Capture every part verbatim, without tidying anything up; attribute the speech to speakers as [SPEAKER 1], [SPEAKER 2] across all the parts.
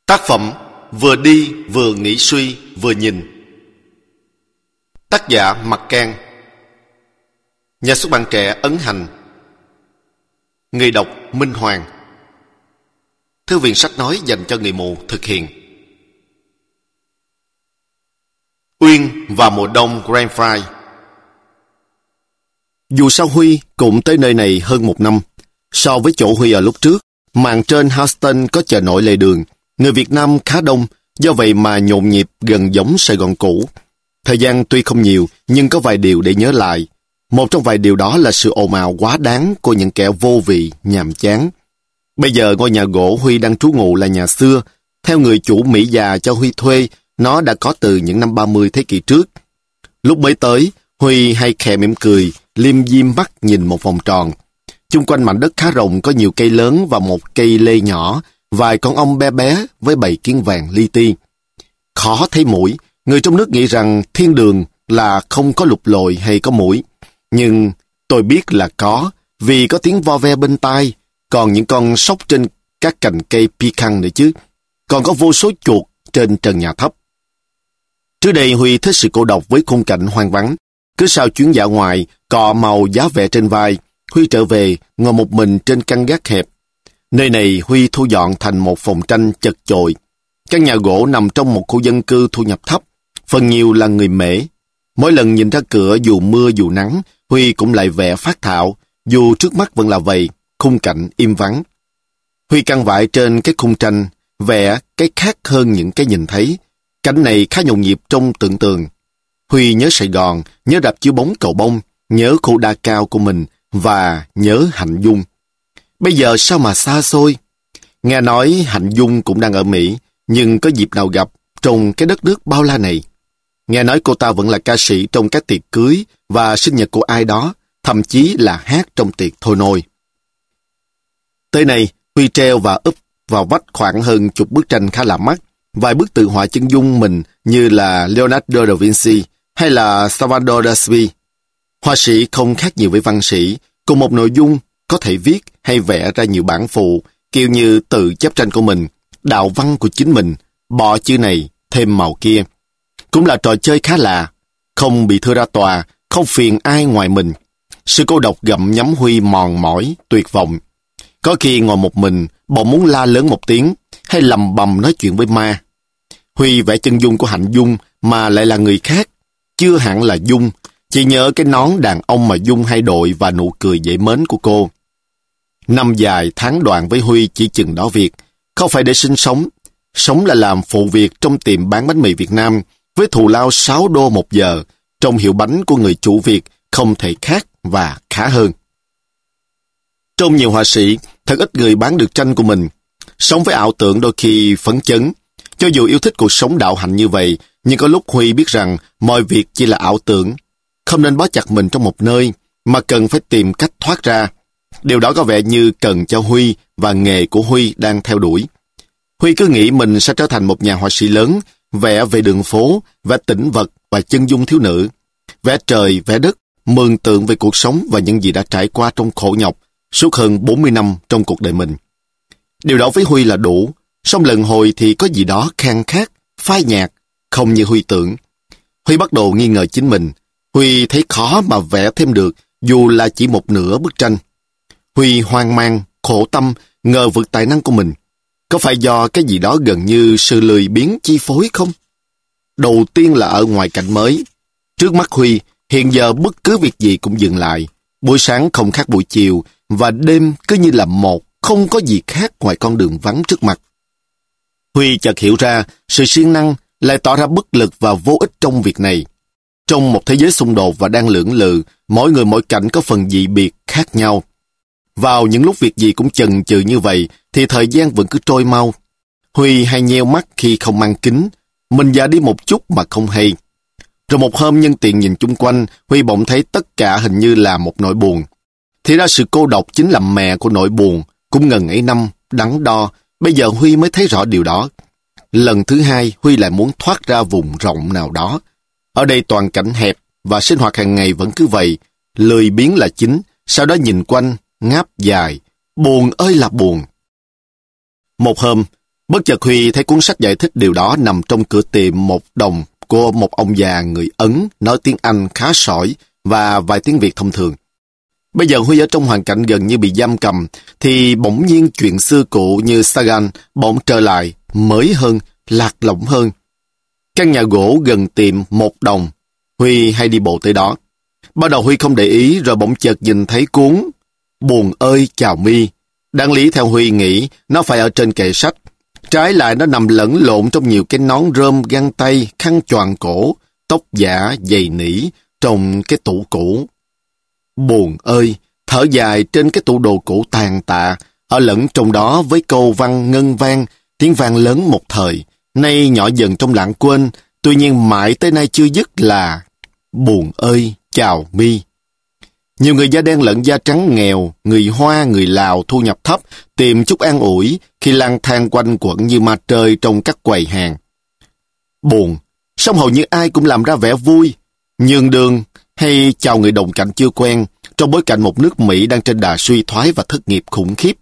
[SPEAKER 1] Tác phẩm vừa đi vừa nghĩ suy vừa nhìn. Tác giả Mặc Can. Nhà xuất bản trẻ Ấn Hành. Người đọc Minh Hoàng. Thư viện sách nói dành cho người mù thực hiện. Uyên và mùa đông Grand Fry. Dù sao Huy cũng tới nơi này hơn một năm. So với chỗ Huy ở lúc trước, màn trên Houston có chợ nổi lề đường. Người Việt Nam khá đông, do vậy mà nhộn nhịp gần giống Sài Gòn cũ. Thời gian tuy không nhiều, nhưng có vài điều để nhớ lại. Một trong vài điều đó là sự ồn ào quá đáng của những kẻ vô vị, nhàm chán. Bây giờ ngôi nhà gỗ Huy đang trú ngụ là nhà xưa. Theo người chủ Mỹ già cho Huy thuê, nó đã có từ những năm ba mươi thế kỷ trước. Lúc mới tới, Huy hay khẽ mỉm cười, liêm diêm mắt nhìn một vòng tròn. Chung quanh mảnh đất khá rộng có nhiều cây lớn và một cây lê nhỏ, vài con ong bé bé với bầy kiến vàng li ti. Khó thấy muỗi, người trong nước nghĩ rằng thiên đường là không có lục lội hay có muỗi. Nhưng tôi biết là có, vì có tiếng vo ve bên tai, còn những con sóc trên các cành cây pecan nữa chứ. Còn có vô số chuột trên trần nhà thấp. Trước đây Huy thích sự cô độc với khung cảnh hoang vắng. Cứ sau chuyến dạo ngoài, cọ màu giá vẽ trên vai, Huy trở về, ngồi một mình trên căn gác hẹp. Nơi này Huy thu dọn thành một phòng tranh chật chội. Căn nhà gỗ nằm trong một khu dân cư thu nhập thấp, phần nhiều là người Mễ. Mỗi lần nhìn ra cửa dù mưa dù nắng, Huy cũng lại vẽ phác thạo, dù trước mắt vẫn là vậy, khung cảnh im vắng. Huy căng vải trên cái khung tranh, vẽ cái khác hơn những cái nhìn thấy. Cảnh này khá nhộn nhịp trong tưởng tượng. Huy nhớ Sài Gòn, nhớ rạp chiếu bóng Cầu Bông, nhớ khu đa cao của mình và nhớ Hạnh Dung. Bây giờ sao mà xa xôi? Nghe nói Hạnh Dung cũng đang ở Mỹ, nhưng có dịp nào gặp trong cái đất nước bao la này. Nghe nói cô ta vẫn là ca sĩ trong các tiệc cưới và sinh nhật của ai đó, thậm chí là hát trong tiệc thôi nôi. Tới nay, Huy treo và úp vào vách khoảng hơn chục bức tranh khá lạ mắt, vài bức tự họa chân dung mình như là Leonardo da Vinci hay là Salvador Dalí. Họa sĩ không khác nhiều với văn sĩ, cùng một nội dung có thể viết hay vẽ ra nhiều bản phụ, kiểu như tự chép tranh của mình, đạo văn của chính mình, bỏ chữ này, thêm màu kia. Cũng là trò chơi khá lạ, không bị thưa ra tòa, không phiền ai ngoài mình. Sự cô độc gặm nhấm Huy mòn mỏi, tuyệt vọng. Có khi ngồi một mình, bỗng muốn la lớn một tiếng, hay lầm bầm nói chuyện với ma. Huy vẽ chân dung của Hạnh Dung mà lại là người khác, chưa hẳn là Dung, chỉ nhớ cái nón đàn ông mà Dung hay đội và nụ cười dễ mến của cô. Năm dài tháng đoạn với Huy chỉ chừng đó việc, không phải để sinh sống. Sống là làm phụ việc trong tiệm bán bánh mì Việt Nam, với thù lao sáu đô một giờ, trong hiệu bánh của người chủ Việt không thể khác và khá hơn. Trong nhiều họa sĩ, thật ít người bán được tranh của mình. Sống với ảo tưởng đôi khi phấn chấn. Cho dù yêu thích cuộc sống đạo hạnh như vậy, nhưng có lúc Huy biết rằng mọi việc chỉ là ảo tưởng. Không nên bó chặt mình trong một nơi, mà cần phải tìm cách thoát ra. Điều đó có vẻ như cần cho Huy và nghề của Huy đang theo đuổi. Huy cứ nghĩ mình sẽ trở thành một nhà họa sĩ lớn, vẽ về đường phố, vẽ tĩnh vật và chân dung thiếu nữ. Vẽ trời, vẽ đất, mường tượng về cuộc sống và những gì đã trải qua trong khổ nhọc suốt hơn bốn mươi năm trong cuộc đời mình. Điều đó với Huy là đủ, song lần hồi thì có gì đó khan khát, phai nhạt, không như Huy tưởng. Huy bắt đầu nghi ngờ chính mình. Huy thấy khó mà vẽ thêm được, dù là chỉ một nửa bức tranh. Huy hoang mang, khổ tâm, ngờ vực tài năng của mình. Có phải do cái gì đó gần như sự lười biếng chi phối không? Đầu tiên là ở ngoại cảnh mới. Trước mắt Huy, hiện giờ bất cứ việc gì cũng dừng lại. Buổi sáng không khác buổi chiều, và đêm cứ như là một, không có gì khác ngoài con đường vắng trước mặt. Huy chợt hiểu ra, sự siêng năng lại tỏ ra bất lực và vô ích trong việc này. Trong một thế giới xung đột và đang lưỡng lự, mỗi người mỗi cảnh có phần dị biệt khác nhau. Vào những lúc việc gì cũng chần chừ như vậy, thì thời gian vẫn cứ trôi mau. Huy hay nheo mắt khi không mang kính, mình già đi một chút mà không hay. Rồi một hôm nhân tiện nhìn chung quanh, Huy bỗng thấy tất cả hình như là một nỗi buồn. Thì ra sự cô độc chính là mẹ của nỗi buồn, cũng ngần ấy năm, đắn đo, bây giờ Huy mới thấy rõ điều đó. Lần thứ hai, Huy lại muốn thoát ra vùng rộng nào đó. Ở đây toàn cảnh hẹp, và sinh hoạt hàng ngày vẫn cứ vậy, lười biếng là chính, sau đó nhìn quanh, ngáp dài, buồn ơi là buồn. Một hôm, Bất chợt Huy thấy cuốn sách giải thích điều đó nằm trong cửa tiệm một đồng của một ông già người Ấn nói tiếng Anh khá sỏi và vài tiếng Việt thông thường. Bây giờ Huy ở trong hoàn cảnh gần như bị giam cầm, thì bỗng nhiên chuyện xưa cụ như Sagan bỗng trở lại, mới hơn, lạc lõng hơn. Căn nhà gỗ gần tiệm một đồng, Huy hay đi bộ tới đó. Ban đầu Huy không để ý, rồi bỗng chợt nhìn thấy cuốn Buồn ơi chào mi. Đáng lý theo Huy nghĩ nó phải ở trên kệ sách. Trái lại nó nằm lẫn lộn trong nhiều cái nón rơm, găng tay, khăn choàng cổ, tóc giả, giày nỉ trong cái tủ cũ. Buồn ơi, thở dài trên cái tủ đồ cũ tàn tạ, ở lẫn trong đó với câu văn ngân vang, tiếng vang lớn một thời, nay nhỏ dần trong lãng quên, tuy nhiên mãi tới nay chưa dứt là buồn ơi chào mi. Nhiều người da đen lẫn da trắng nghèo, người Hoa, người Lào thu nhập thấp, tìm chút an ủi khi lang thang quanh quẩn như ma trời trong các quầy hàng. Buồn, song hầu như ai cũng làm ra vẻ vui, nhường đường hay chào người đồng cảnh chưa quen, trong bối cảnh một nước Mỹ đang trên đà suy thoái và thất nghiệp khủng khiếp.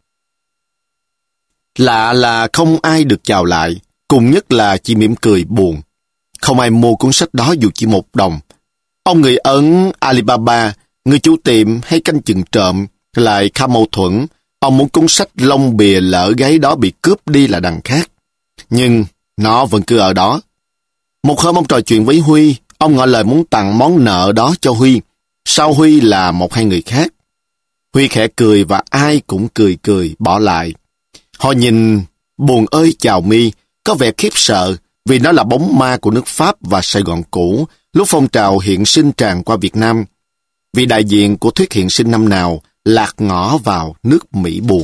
[SPEAKER 1] Lạ là không ai được chào lại, cùng nhất là chỉ mỉm cười buồn. Không ai mua cuốn sách đó dù chỉ một đồng. Ông người Ấn Alibaba, người chủ tiệm hay canh chừng trộm, lại khá mâu thuẫn. Ông muốn cuốn sách lông bìa lỡ gáy đó bị cướp đi là đằng khác. Nhưng nó vẫn cứ ở đó. Một hôm ông trò chuyện với Huy, ông ngỏ lời muốn tặng món nợ đó cho Huy. Sau Huy là một hai người khác. Huy khẽ cười và ai cũng cười cười bỏ lại. Họ nhìn Buồn ơi chào mi có vẻ khiếp sợ vì nó là bóng ma của nước Pháp và Sài Gòn cũ lúc phong trào hiện sinh tràn qua Việt Nam. Vị đại diện của thuyết hiện sinh năm nào lạc ngõ vào nước Mỹ buồn.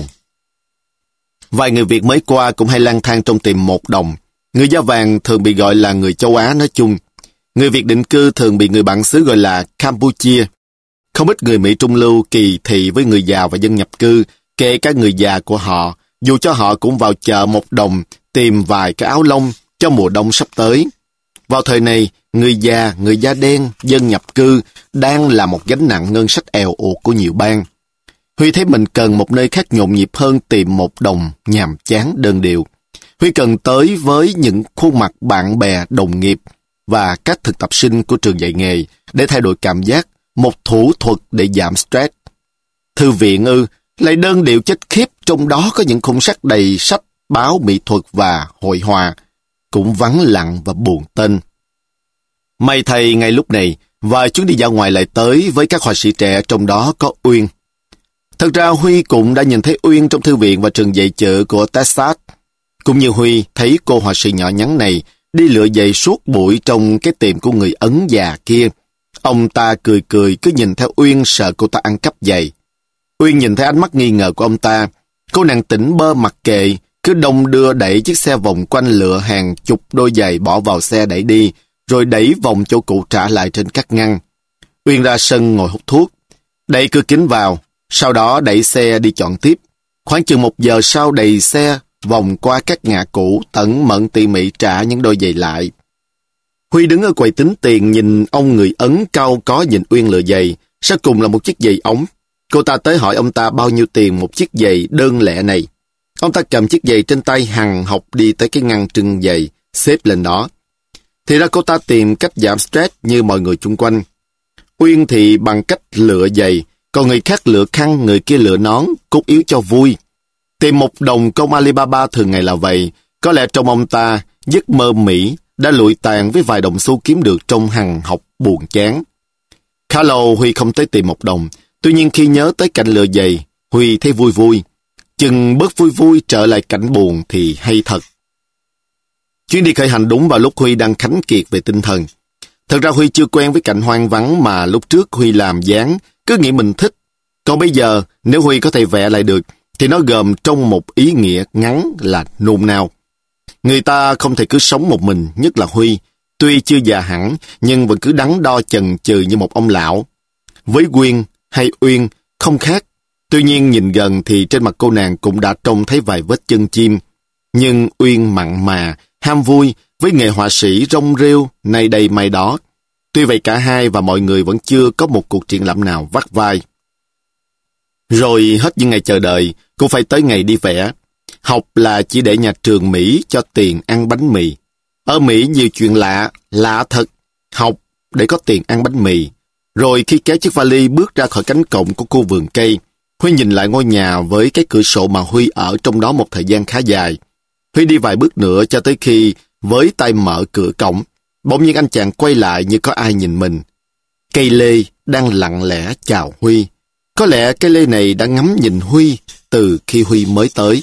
[SPEAKER 1] Vài người Việt mới qua cũng hay lang thang trong tiệm một đồng. Người da vàng thường bị gọi là người châu Á nói chung. Người Việt định cư thường bị người bản xứ gọi là Campuchia. Không ít người Mỹ trung lưu kỳ thị với người già và dân nhập cư, kể cả người già của họ, dù cho họ cũng vào chợ một đồng tìm vài cái áo lông cho mùa đông sắp tới. Vào thời này, người già, người da đen, dân nhập cư đang là một gánh nặng ngân sách èo uột của nhiều bang. Huy thấy mình cần một nơi khác nhộn nhịp hơn tìm một đồng nhàm chán đơn điệu. Huy cần tới với những khuôn mặt bạn bè, đồng nghiệp và các thực tập sinh của trường dạy nghề để thay đổi cảm giác, một thủ thuật để giảm stress. Thư viện ư, lại đơn điệu chết khiếp, trong đó có những khung sách đầy sách, báo, mỹ thuật và hội họa, cũng vắng lặng và buồn tênh. May thay ngay lúc này, vài chuyến đi dạo ngoài lại tới với các họa sĩ trẻ, trong đó có Uyên. Thật ra Huy cũng đã nhìn thấy Uyên trong thư viện và trường dạy chữ của Texas. Cũng như Huy thấy cô họa sĩ nhỏ nhắn này đi lựa giày suốt buổi trong cái tiệm của người Ấn già kia. Ông ta cười cười cứ nhìn theo Uyên, sợ cô ta ăn cắp giày. Uyên nhìn thấy ánh mắt nghi ngờ của ông ta. Cô nàng tỉnh bơ mặc kệ, cứ đông đưa đẩy chiếc xe vòng quanh lựa hàng chục đôi giày bỏ vào xe đẩy đi, rồi đẩy vòng chỗ cũ trả lại trên các ngăn. Uyên ra sân ngồi hút thuốc, đẩy cửa kính vào, sau đó đẩy xe đi chọn tiếp. Khoảng chừng một giờ sau đẩy xe vòng qua các ngã cũ, tẩn mẫn tỉ mỉ trả những đôi giày lại. Huy đứng ở quầy tính tiền nhìn ông người Ấn cau có nhìn Uyên lựa giày, sau cùng là một chiếc giày ống. Cô ta tới hỏi ông ta bao nhiêu tiền một chiếc giày đơn lẻ này. Ông ta cầm chiếc giày trên tay hằng học đi tới cái ngăn trưng giày, xếp lên đó. Thì ra cô ta tìm cách giảm stress như mọi người chung quanh. Uyên thì bằng cách lựa giày, còn người khác lựa khăn, người kia lựa nón, cốt yếu cho vui. Tìm một đồng công Alibaba thường ngày là vậy. Có lẽ trong ông ta, giấc mơ Mỹ đã lụi tàn với vài đồng xu kiếm được trong hằng học buồn chán. Khá lâu Huy không tới tìm một đồng. Tuy nhiên khi nhớ tới cảnh lựa giày, Huy thấy vui vui. Chừng bớt vui vui trở lại cảnh buồn thì hay thật. Chuyến đi khởi hành đúng vào lúc Huy đang khánh kiệt về tinh thần. Thật ra Huy chưa quen với cảnh hoang vắng mà lúc trước Huy làm dáng, cứ nghĩ mình thích. Còn bây giờ, nếu Huy có thể vẽ lại được, thì nó gồm trong một ý nghĩa ngắn là nôn nao. Người ta không thể cứ sống một mình, nhất là Huy. Tuy chưa già hẳn, nhưng vẫn cứ đắn đo chần chừ như một ông lão. Với Quyên hay Uyên không khác. Tuy nhiên nhìn gần thì trên mặt cô nàng cũng đã trông thấy vài vết chân chim. Nhưng Uyên mặn mà, ham vui, với nghề họa sĩ rong rêu, nay đây mai đó. Tuy vậy cả hai và mọi người vẫn chưa có một cuộc triển lãm nào vắt vai. Rồi hết những ngày chờ đợi, cũng phải tới ngày đi vẽ. Học là chỉ để nhà trường Mỹ cho tiền ăn bánh mì. Ở Mỹ nhiều chuyện lạ, lạ thật. Học để có tiền ăn bánh mì. Rồi khi kéo chiếc vali bước ra khỏi cánh cổng của khu vườn cây, Huy nhìn lại ngôi nhà với cái cửa sổ mà Huy ở trong đó một thời gian khá dài. Huy đi vài bước nữa cho tới khi với tay mở cửa cổng, bỗng nhiên anh chàng quay lại như có ai nhìn mình. Cây lê đang lặng lẽ chào Huy. Có lẽ cây lê này đã ngắm nhìn Huy từ khi Huy mới tới.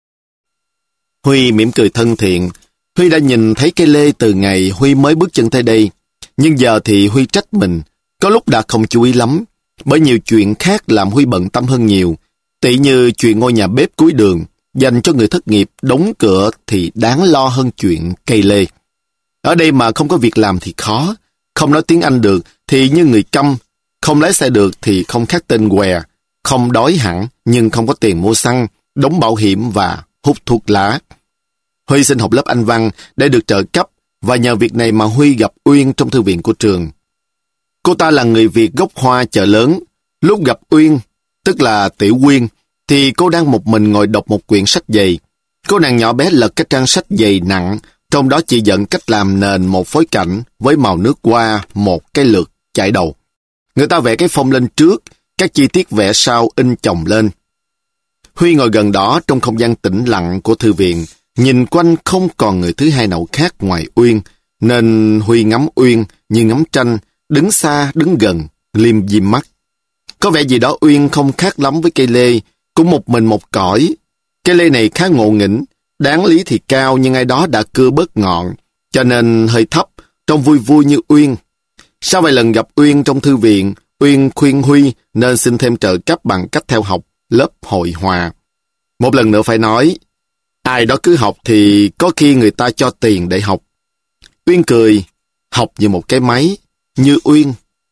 [SPEAKER 1] Huy mỉm cười thân thiện. Huy đã nhìn thấy cây lê từ ngày Huy mới bước chân tới đây. Nhưng giờ thì Huy trách mình. Có lúc đã không chú ý lắm. Bởi nhiều chuyện khác làm Huy bận tâm hơn nhiều. Tỉ như chuyện ngôi nhà bếp cuối đường dành cho người thất nghiệp đóng cửa thì đáng lo hơn chuyện cây lê. Ở đây mà không có việc làm thì khó. Không nói tiếng Anh được thì như người câm. Không lái xe được thì không khác tên què. Không đói hẳn nhưng không có tiền mua xăng, đóng bảo hiểm và hút thuốc lá. Huy xin học lớp Anh văn để được trợ cấp và nhờ việc này mà Huy gặp Uyên trong thư viện của trường. Cô ta là người Việt gốc Hoa chợ lớn. Lúc gặp Uyên, tức là Tiểu Quyên, thì cô đang một mình ngồi đọc một quyển sách dày. Cô nàng nhỏ bé lật cái trang sách dày nặng, trong đó chỉ dẫn cách làm nền một phối cảnh với màu nước hoa một cái lượt chải đầu. Người ta vẽ cái phông lên trước, các chi tiết vẽ sau in chồng lên. Huy ngồi gần đó trong không gian tĩnh lặng của thư viện, nhìn quanh không còn người thứ hai nào khác ngoài Uyên, nên Huy ngắm Uyên như ngắm tranh, đứng xa đứng gần, liêm diêm mắt. Có vẻ gì đó Uyên không khác lắm với cây lê, cũng một mình một cõi. Cây lê này khá ngộ nghĩnh, đáng lý thì cao nhưng ai đó đã cưa bớt ngọn, cho nên hơi thấp, trông vui vui như Uyên. Sau vài lần gặp Uyên trong thư viện, Uyên khuyên Huy nên xin thêm trợ cấp bằng cách theo học lớp hội họa. Một lần nữa phải nói, ai đó cứ học thì có khi người ta cho tiền để học. Uyên cười, học như một cái máy, như Uyên.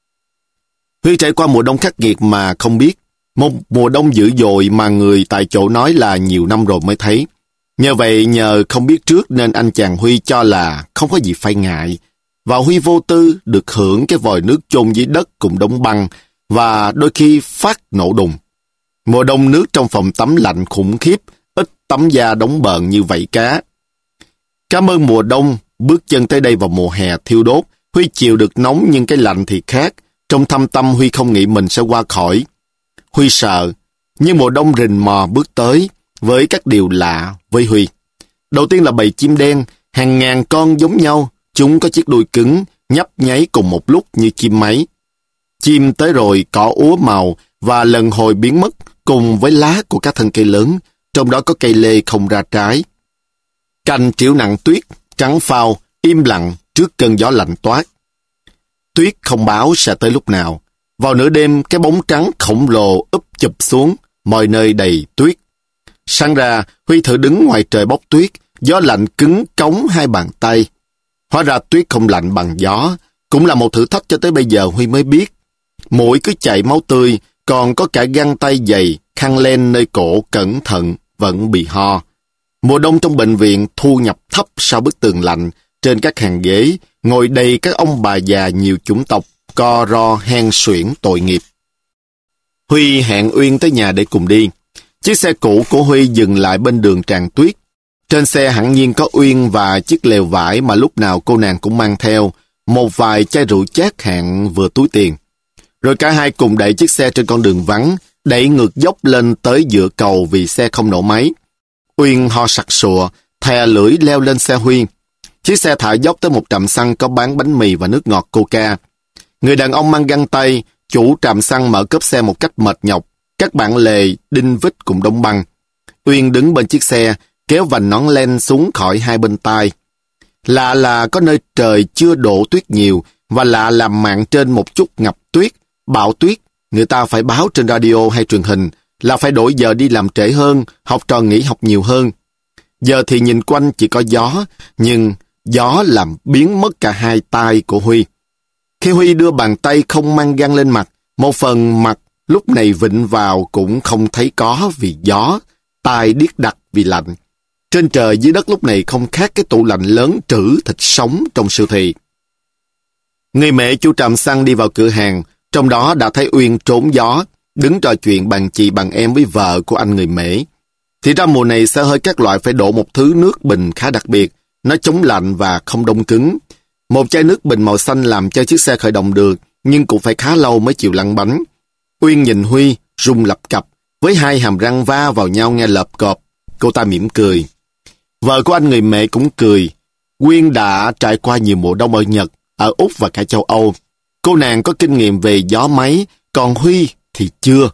[SPEAKER 1] Huy trải qua mùa đông khắc nghiệt mà không biết, một mùa đông dữ dội mà người tại chỗ nói là nhiều năm rồi mới thấy. Nhờ vậy, nhờ không biết trước nên anh chàng Huy cho là không có gì phải ngại. Và Huy vô tư được hưởng cái vòi nước chôn dưới đất cùng đống băng và đôi khi phát nổ đùng. Mùa đông nước trong phòng tắm lạnh khủng khiếp, ít tắm da đóng bờn như vảy cá. Cảm ơn mùa đông, bước chân tới đây vào mùa hè thiêu đốt, Huy chịu được nóng nhưng cái lạnh thì khác. Trong thâm tâm Huy không nghĩ mình sẽ qua khỏi. Huy sợ, nhưng mùa đông rình mò bước tới với các điều lạ với Huy. Đầu tiên là bầy chim đen, hàng ngàn con giống nhau, chúng có chiếc đuôi cứng, nhấp nháy cùng một lúc như chim máy. Chim tới rồi cỏ úa màu và lần hồi biến mất cùng với lá của các thân cây lớn, trong đó có cây lê không ra trái. Cành triểu nặng tuyết, trắng phao, im lặng trước cơn gió lạnh toát. Tuyết không báo sẽ tới lúc nào. Vào nửa đêm, cái bóng trắng khổng lồ úp chụp xuống, mọi nơi đầy tuyết. Sáng ra, Huy thử đứng ngoài trời bốc tuyết, gió lạnh cứng cống hai bàn tay. Hóa ra tuyết không lạnh bằng gió, cũng là một thử thách cho tới bây giờ Huy mới biết. Mũi cứ chảy máu tươi, còn có cả găng tay dày, khăn len nơi cổ cẩn thận, vẫn bị ho. Mùa đông trong bệnh viện thu nhập thấp sau bức tường lạnh, trên các hàng ghế, ngồi đầy các ông bà già nhiều chủng tộc, co ro hen suyễn tội nghiệp. Huy hẹn Uyên tới nhà để cùng đi. Chiếc xe cũ của Huy dừng lại bên đường tràn tuyết. Trên xe hẳn nhiên có Uyên và chiếc lều vải mà lúc nào cô nàng cũng mang theo, một vài chai rượu chát hạng vừa túi tiền. Rồi cả hai cùng đẩy chiếc xe trên con đường vắng, đẩy ngược dốc lên tới giữa cầu vì xe không nổ máy. Uyên ho sặc sụa, thè lưỡi leo lên xe Huy. Chiếc xe thả dốc tới một trạm xăng có bán bánh mì và nước ngọt Coca. Người đàn ông mang găng tay, chủ trạm xăng mở cốp xe một cách mệt nhọc, các bản lề, đinh vít cùng đóng băng. Uyên đứng bên chiếc xe, kéo vành nón len xuống khỏi hai bên tai. Lạ là có nơi trời chưa đổ tuyết nhiều, và lạ là mạng trên một chút ngập tuyết, bão tuyết, người ta phải báo trên radio hay truyền hình, là phải đổi giờ đi làm trễ hơn, học trò nghỉ học nhiều hơn. Giờ thì nhìn quanh chỉ có gió, nhưng gió làm biến mất cả hai tai của Huy. Khi Huy đưa bàn tay không mang găng lên mặt, một phần mặt lúc này vịnh vào cũng không thấy có vì gió, tai điếc đặc vì lạnh. Trên trời dưới đất lúc này không khác cái tủ lạnh lớn trữ thịt sống trong siêu thị. Người mẹ chủ trạm xăng đi vào cửa hàng, trong đó đã thấy Uyên trốn gió, đứng trò chuyện bằng chị bằng em với vợ của anh người mễ. Thì ra mùa này xe hơi các loại phải đổ một thứ nước bình khá đặc biệt, nó chống lạnh và không đông cứng. Một chai nước bình màu xanh làm cho chiếc xe khởi động được, nhưng cũng phải khá lâu mới chịu lăn bánh. Uyên nhìn Huy, rung lập cập, với hai hàm răng va vào nhau nghe lợp cọp. Cô ta mỉm cười. Vợ của anh người mẹ cũng cười. Uyên đã trải qua nhiều mùa đông ở Nhật, ở Úc và cả châu Âu. Cô nàng có kinh nghiệm về gió máy, còn Huy thì chưa.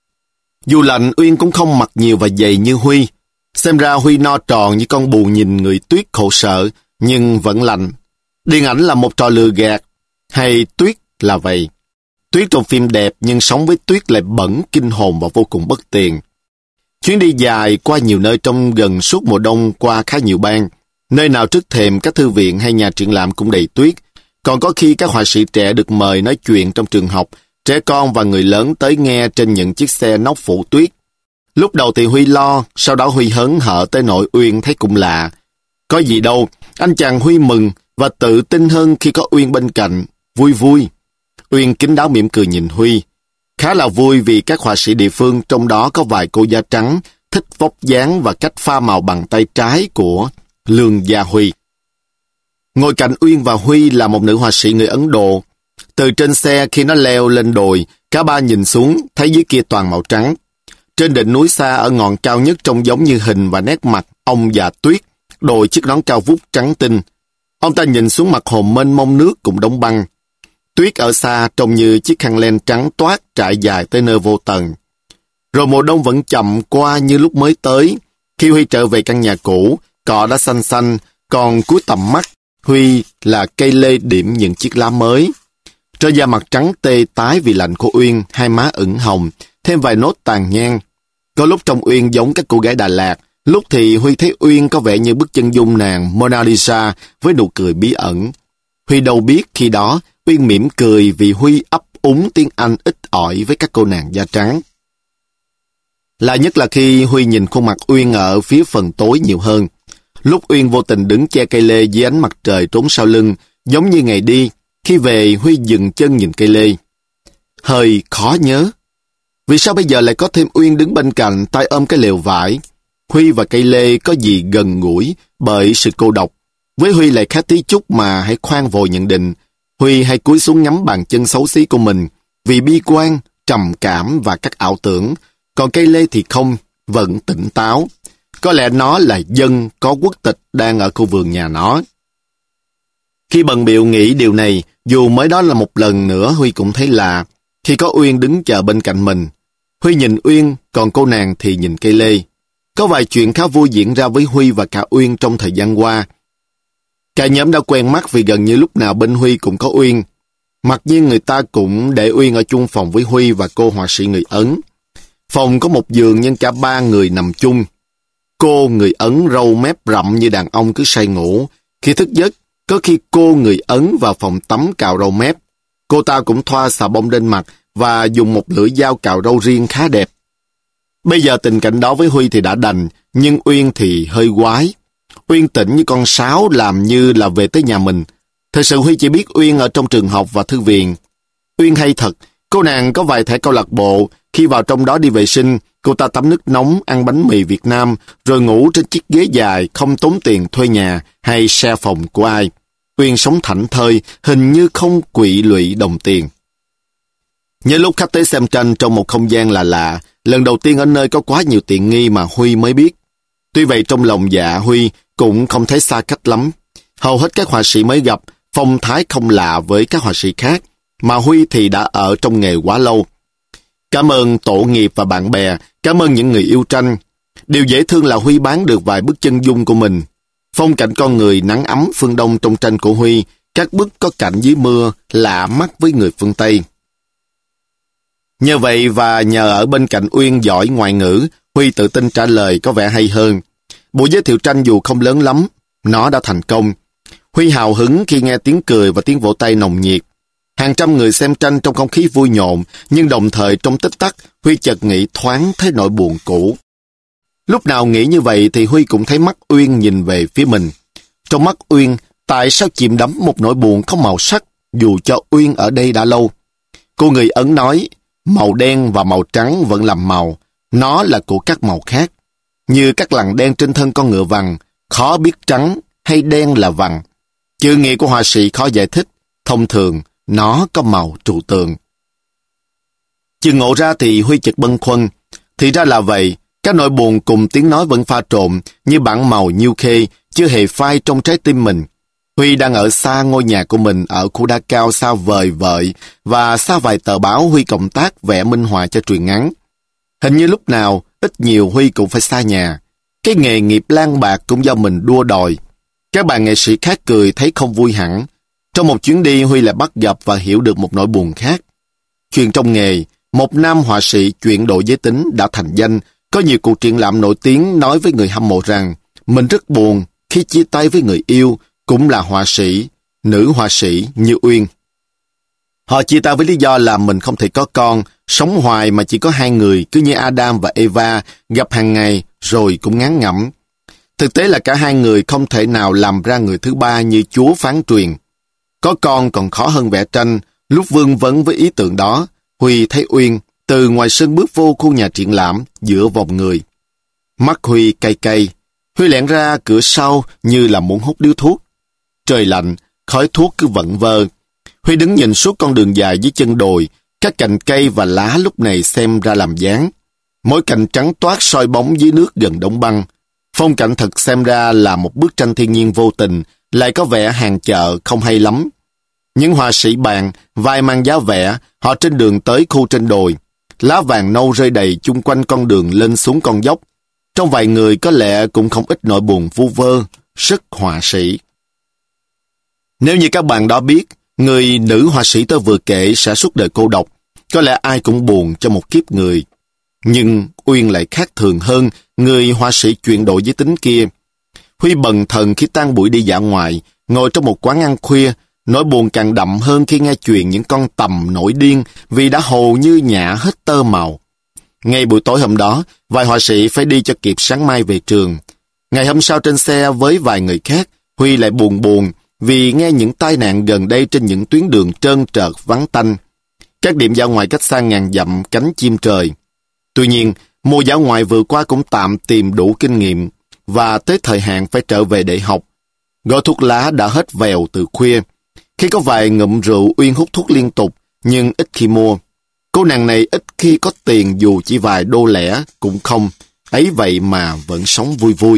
[SPEAKER 1] Dù lạnh, Uyên cũng không mặc nhiều và dày như Huy. Xem ra Huy no tròn như con bù nhìn người Tuyết khổ sở, nhưng vẫn lạnh. Điện ảnh là một trò lừa gạt, hay Tuyết là vậy. Tuyết trong phim đẹp nhưng sống với Tuyết lại bẩn, kinh hồn và vô cùng bất tiền. Chuyến đi dài qua nhiều nơi trong gần suốt mùa đông qua khá nhiều bang. Nơi nào trước thềm các thư viện hay nhà triển lãm cũng đầy tuyết. Còn có khi các họa sĩ trẻ được mời nói chuyện trong trường học, trẻ con và người lớn tới nghe trên những chiếc xe nóc phủ tuyết. Lúc đầu thì Huy lo, sau đó Huy hớn hở tới nỗi Uyên thấy cũng lạ. Có gì đâu, anh chàng Huy mừng và tự tin hơn khi có Uyên bên cạnh, vui vui. Uyên kín đáo mỉm cười nhìn Huy. Khá là vui vì các họa sĩ địa phương, trong đó có vài cô da trắng, thích vóc dáng và cách pha màu bằng tay trái của Lương Gia Huy. Ngồi cạnh Uyên và Huy là một nữ họa sĩ người Ấn Độ. Từ trên xe khi nó leo lên đồi, cả ba nhìn xuống, thấy dưới kia toàn màu trắng. Trên đỉnh núi xa ở ngọn cao nhất trông giống như hình và nét mặt ông già Tuyết, đội chiếc nón cao vút trắng tinh. Ông ta nhìn xuống mặt hồ mênh mông nước cũng đóng băng. Tuyết ở xa trông như chiếc khăn len trắng toát trải dài tới nơi vô tận. Rồi mùa đông vẫn chậm qua như lúc mới tới. Khi Huy trở về căn nhà cũ, cỏ đã xanh xanh, còn cuối tầm mắt, Huy là cây lê điểm những chiếc lá mới. Trên da mặt trắng tê tái vì lạnh của Uyên, hai má ửng hồng, thêm vài nốt tàn nhang. Có lúc trông Uyên giống các cô gái Đà Lạt, lúc thì Huy thấy Uyên có vẻ như bức chân dung nàng Mona Lisa với nụ cười bí ẩn. Huy đâu biết khi đó Uyên mỉm cười vì Huy ấp úng tiếng Anh ít ỏi với các cô nàng da trắng. Lạ nhất là khi Huy nhìn khuôn mặt Uyên ở phía phần tối nhiều hơn. Lúc Uyên vô tình đứng che cây lê dưới ánh mặt trời trốn sau lưng, giống như ngày đi, khi về Huy dừng chân nhìn cây lê. Hơi khó nhớ. Vì sao bây giờ lại có thêm Uyên đứng bên cạnh, tay ôm cái lều vải? Huy và cây lê có gì gần gũi bởi sự cô độc. Với Huy lại khá tí chút mà hãy khoan vội nhận định. Huy hay cúi xuống ngắm bàn chân xấu xí của mình, vì bi quan, trầm cảm và các ảo tưởng. Còn cây lê thì không, vẫn tỉnh táo. Có lẽ nó là dân có quốc tịch đang ở khu vườn nhà nó. Khi bận bịu nghĩ điều này, dù mới đó là một lần nữa Huy cũng thấy lạ. Khi có Uyên đứng chờ bên cạnh mình, Huy nhìn Uyên, còn cô nàng thì nhìn cây lê. Có vài chuyện khá vui diễn ra với Huy và cả Uyên trong thời gian qua. Cả nhóm đã quen mắt vì gần như lúc nào bên Huy cũng có Uyên. Mặc nhiên người ta cũng để Uyên ở chung phòng với Huy và cô họa sĩ người Ấn. Phòng có một giường nhưng cả ba người nằm chung. Cô người Ấn râu mép rậm như đàn ông cứ say ngủ. Khi thức giấc, có khi cô người Ấn vào phòng tắm cạo râu mép. Cô ta cũng thoa xà bông lên mặt và dùng một lưỡi dao cạo râu riêng khá đẹp. Bây giờ tình cảnh đó với Huy thì đã đành, nhưng Uyên thì hơi quái. Uyên tỉnh như con sáo làm như là về tới nhà mình. Thật sự Huy chỉ biết Uyên ở trong trường học và thư viện. Uyên hay thật, cô nàng có vài thẻ câu lạc bộ. Khi vào trong đó đi vệ sinh, cô ta tắm nước nóng, ăn bánh mì Việt Nam, rồi ngủ trên chiếc ghế dài, không tốn tiền thuê nhà hay share phòng của ai. Uyên sống thảnh thơi, hình như không quỵ lụy đồng tiền. Nhớ lúc khách tới xem tranh trong một không gian lạ lạ, lần đầu tiên ở nơi có quá nhiều tiện nghi mà Huy mới biết. Tuy vậy trong lòng dạ Huy cũng không thấy xa cách lắm. Hầu hết các họa sĩ mới gặp, phong thái không lạ với các họa sĩ khác, mà Huy thì đã ở trong nghề quá lâu. Cảm ơn tổ nghiệp và bạn bè, cảm ơn những người yêu tranh. Điều dễ thương là Huy bán được vài bức chân dung của mình. Phong cảnh con người nắng ấm phương Đông trong tranh của Huy, các bức có cảnh dưới mưa, lạ mắt với người phương Tây. Nhờ vậy và nhờ ở bên cạnh Uyên giỏi ngoại ngữ, Huy tự tin trả lời có vẻ hay hơn. Buổi giới thiệu tranh dù không lớn lắm, nó đã thành công. Huy hào hứng khi nghe tiếng cười và tiếng vỗ tay nồng nhiệt. Hàng trăm người xem tranh trong không khí vui nhộn, nhưng đồng thời trong tích tắc, Huy chợt nghĩ thoáng thấy nỗi buồn cũ. Lúc nào nghĩ như vậy thì Huy cũng thấy mắt Uyên nhìn về phía mình. Trong mắt Uyên, tại sao chìm đắm một nỗi buồn không màu sắc, dù cho Uyên ở đây đã lâu. Cô người Ấn nói, màu đen và màu trắng vẫn làm màu, nó là của các màu khác. như các lằn đen trên thân con ngựa vằn, khó biết trắng hay đen là vằn. Chữ nghĩa của họa sĩ khó giải thích, thông thường nó có màu trừu tượng. Chừng ngộ ra thì Huy chợt bâng khuâng. Thì ra là vậy, các nỗi buồn cùng tiếng nói vẫn pha trộn như bảng màu nhiêu khê, chưa hề phai trong trái tim mình. Huy đang ở xa ngôi nhà của mình ở khu đá cao xa vời vợi, và xa vài tờ báo Huy cộng tác vẽ minh họa cho truyện ngắn. Hình như lúc nào, ít nhiều Huy cũng phải xa nhà. Cái nghề nghiệp lang bạc cũng do mình đua đòi. Các bạn nghệ sĩ khác cười thấy không vui hẳn. Trong một chuyến đi, Huy lại bắt gặp và hiểu được một nỗi buồn khác. Chuyện trong nghề, một nam họa sĩ chuyển đổi giới tính đã thành danh, có nhiều cuộc triển lãm nổi tiếng nói với người hâm mộ rằng mình rất buồn khi chia tay với người yêu, cũng là họa sĩ, nữ họa sĩ như Uyên. Họ chia tay với lý do là mình không thể có con, sống hoài mà chỉ có hai người, cứ như Adam và Eva, gặp hàng ngày rồi cũng ngán ngẩm. Thực tế là cả hai người không thể nào làm ra người thứ ba như Chúa phán truyền. Có con còn khó hơn vẽ tranh. Lúc vương vấn với ý tưởng đó, Huy thấy Uyên từ ngoài sân bước vô khu nhà triển lãm giữa vòng người. Mắt Huy cay cay. Huy lẻn ra cửa sau như là muốn hút điếu thuốc. Trời lạnh, khói thuốc cứ vẩn vơ. Huy đứng nhìn suốt con đường dài dưới chân đồi, các cành cây và lá lúc này xem ra làm dáng. Mỗi cành trắng toát soi bóng dưới nước gần đống băng. Phong cảnh thật xem ra là một bức tranh thiên nhiên vô tình, lại có vẻ hàng chợ không hay lắm. Những họa sĩ bàn, vai mang giá vẽ, họ trên đường tới khu trên đồi. Lá vàng nâu rơi đầy chung quanh con đường lên xuống con dốc. Trong vài người có lẽ cũng không ít nỗi buồn vu vơ, rất họa sĩ. Nếu như các bạn đó biết, người nữ họa sĩ tôi vừa kể sẽ suốt đời cô độc, có lẽ ai cũng buồn cho một kiếp người. Nhưng Uyên lại khác thường hơn người họa sĩ chuyển đổi giới tính kia. Huy bần thần khi tan buổi đi dã ngoại, ngồi trong một quán ăn khuya, nỗi buồn càng đậm hơn khi nghe chuyện những con tầm nổi điên vì đã hồ như nhả hết tơ màu. Ngay buổi tối hôm đó, vài họa sĩ phải đi cho kịp sáng mai về trường. Ngày hôm sau trên xe với vài người khác, Huy lại buồn buồn vì nghe những tai nạn gần đây trên những tuyến đường trơn trợt vắng tanh. Các điểm dã ngoại cách xa ngàn dặm cánh chim trời. Tuy nhiên, mùa dã ngoại vừa qua cũng tạm tìm đủ kinh nghiệm, và tới thời hạn phải trở về để học. Gói thuốc lá đã hết vèo từ khuya. Khi có vài ngụm rượu, Uyên hút thuốc liên tục, nhưng ít khi mua. Cô nàng này ít khi có tiền dù chỉ vài đô lẻ cũng không, ấy vậy mà vẫn sống vui vui.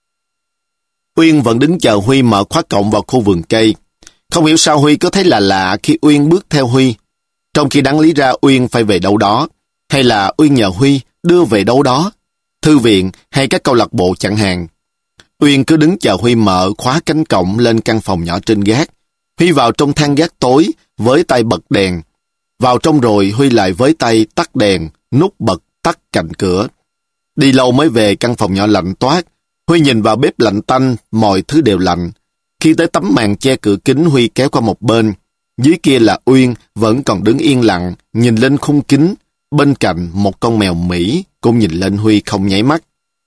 [SPEAKER 1] Uyên vẫn đứng chờ Huy mở khóa cổng vào khu vườn cây. Không hiểu sao Huy có thấy là lạ khi Uyên bước theo Huy, trong khi đáng lý ra Uyên phải về đâu đó, hay là Uyên nhờ Huy đưa về đâu đó, thư viện hay các câu lạc bộ chẳng hạn. Uyên cứ đứng chờ Huy mở khóa cánh cổng lên căn phòng nhỏ trên gác. Huy vào trong thang gác tối với tay bật đèn. Vào trong rồi Huy lại với tay tắt đèn, nút bật tắt cạnh cửa. Đi lâu mới về căn phòng nhỏ lạnh toát. Huy nhìn vào bếp lạnh tanh, mọi thứ đều lạnh. Khi tới tấm màn che cửa kính, Huy kéo qua một bên. Dưới kia là Uyên vẫn còn đứng yên lặng, nhìn lên khung kính. Bên cạnh một con mèo Mỹ cũng nhìn lên Huy không nháy mắt.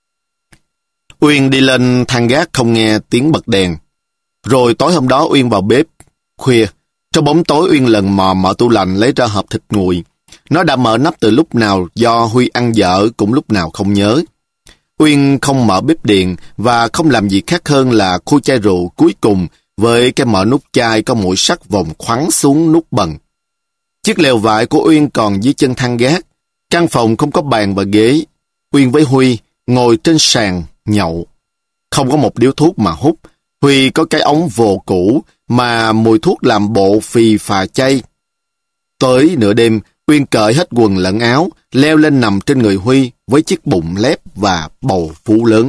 [SPEAKER 1] Uyên đi lên thang gác không nghe tiếng bật đèn. Rồi tối hôm đó Uyên vào bếp. Khuya, trong bóng tối Uyên lần mò mở tủ lạnh lấy ra hộp thịt nguội. Nó đã mở nắp từ lúc nào do Huy ăn dở cũng lúc nào không nhớ. Uyên không mở bếp điện và không làm gì khác hơn là khui chai rượu cuối cùng với cái mở nút chai có mũi sắt vòng khoắn xuống nút bần. Chiếc lều vải của Uyên còn dưới chân thang gác. Căn phòng không có bàn và ghế. Uyên với Huy ngồi trên sàn nhậu. Không có một điếu thuốc mà hút. Huy có cái ống vồ cũ mà mùi thuốc làm bộ phì phà chay. Tới nửa đêm, Uyên cởi hết quần lẫn áo, leo lên nằm trên người Huy với chiếc bụng lép và bầu vú lớn.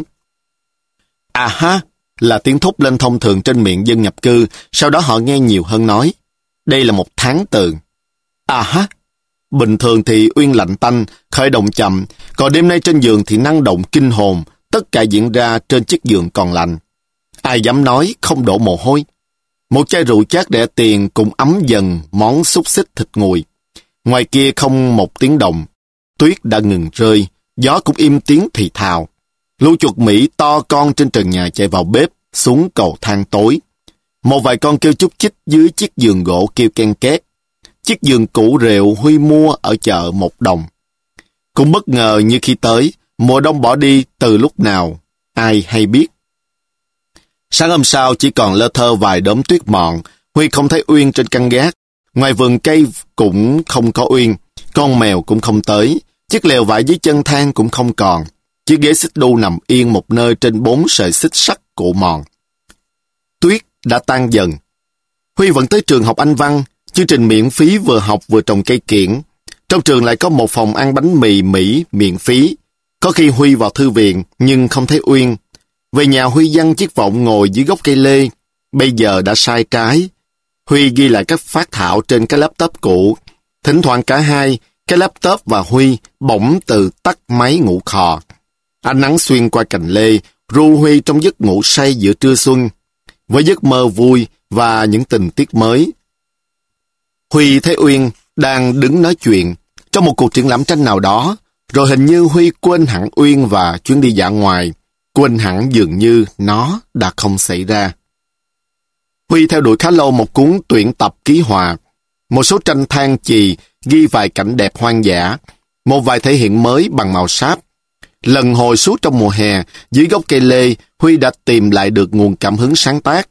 [SPEAKER 1] À ha, là tiếng thốt lên thông thường trên miệng dân nhập cư, sau đó họ nghe nhiều hơn nói. Đây là một tháng từ. À ha, bình thường thì Uyên lạnh tanh, khởi động chậm, còn đêm nay trên giường thì năng động kinh hồn, tất cả diễn ra trên chiếc giường còn lạnh. Ai dám nói không đổ mồ hôi. Một chai rượu chát rẻ tiền cũng ấm dần món xúc xích thịt nguội. Ngoài kia không một tiếng động. Tuyết đã ngừng rơi, gió cũng im tiếng thì thào. Lũ chuột Mỹ to con trên trần nhà chạy vào bếp, xuống cầu thang tối. Một vài con kêu chúc chích dưới chiếc giường gỗ kêu ken két. Chiếc giường cũ rệu Huy mua ở chợ một đồng. Cũng bất ngờ như khi tới, mùa đông bỏ đi từ lúc nào, ai hay biết. Sáng hôm sau chỉ còn lơ thơ vài đốm tuyết mọn, Huy không thấy Uyên trên căn gác. Ngoài vườn cây cũng không có Uyên, con mèo cũng không tới, chiếc lều vải dưới chân thang cũng không còn, chiếc ghế xích đu nằm yên một nơi trên bốn sợi xích sắt cụ mòn. Tuyết đã tan dần. Huy vẫn tới trường học Anh văn, chương trình miễn phí vừa học vừa trồng cây kiểng. Trong trường lại có một phòng ăn bánh mì Mỹ miễn phí. Có khi Huy vào thư viện nhưng không thấy Uyên. Về nhà Huy giăng chiếc vọng ngồi dưới gốc cây lê, bây giờ đã sai trái. Huy ghi lại các phác thảo trên cái laptop cũ. Thỉnh thoảng cả hai, cái laptop và Huy, bỗng từ tắt máy ngủ khò. Ánh nắng xuyên qua cành lê, ru Huy trong giấc ngủ say giữa trưa xuân, với giấc mơ vui và những tình tiết mới. Huy thấy Uyên đang đứng nói chuyện trong một cuộc triển lãm tranh nào đó, rồi hình như Huy quên hẳn Uyên và chuyến đi dã ngoại, quên hẳn dường như nó đã không xảy ra. Huy theo đuổi khá lâu một cuốn tuyển tập ký họa, một số tranh than chì ghi vài cảnh đẹp hoang dã, một vài thể hiện mới bằng màu sáp. Lần hồi suốt trong mùa hè, dưới gốc cây lê, Huy đã tìm lại được nguồn cảm hứng sáng tác.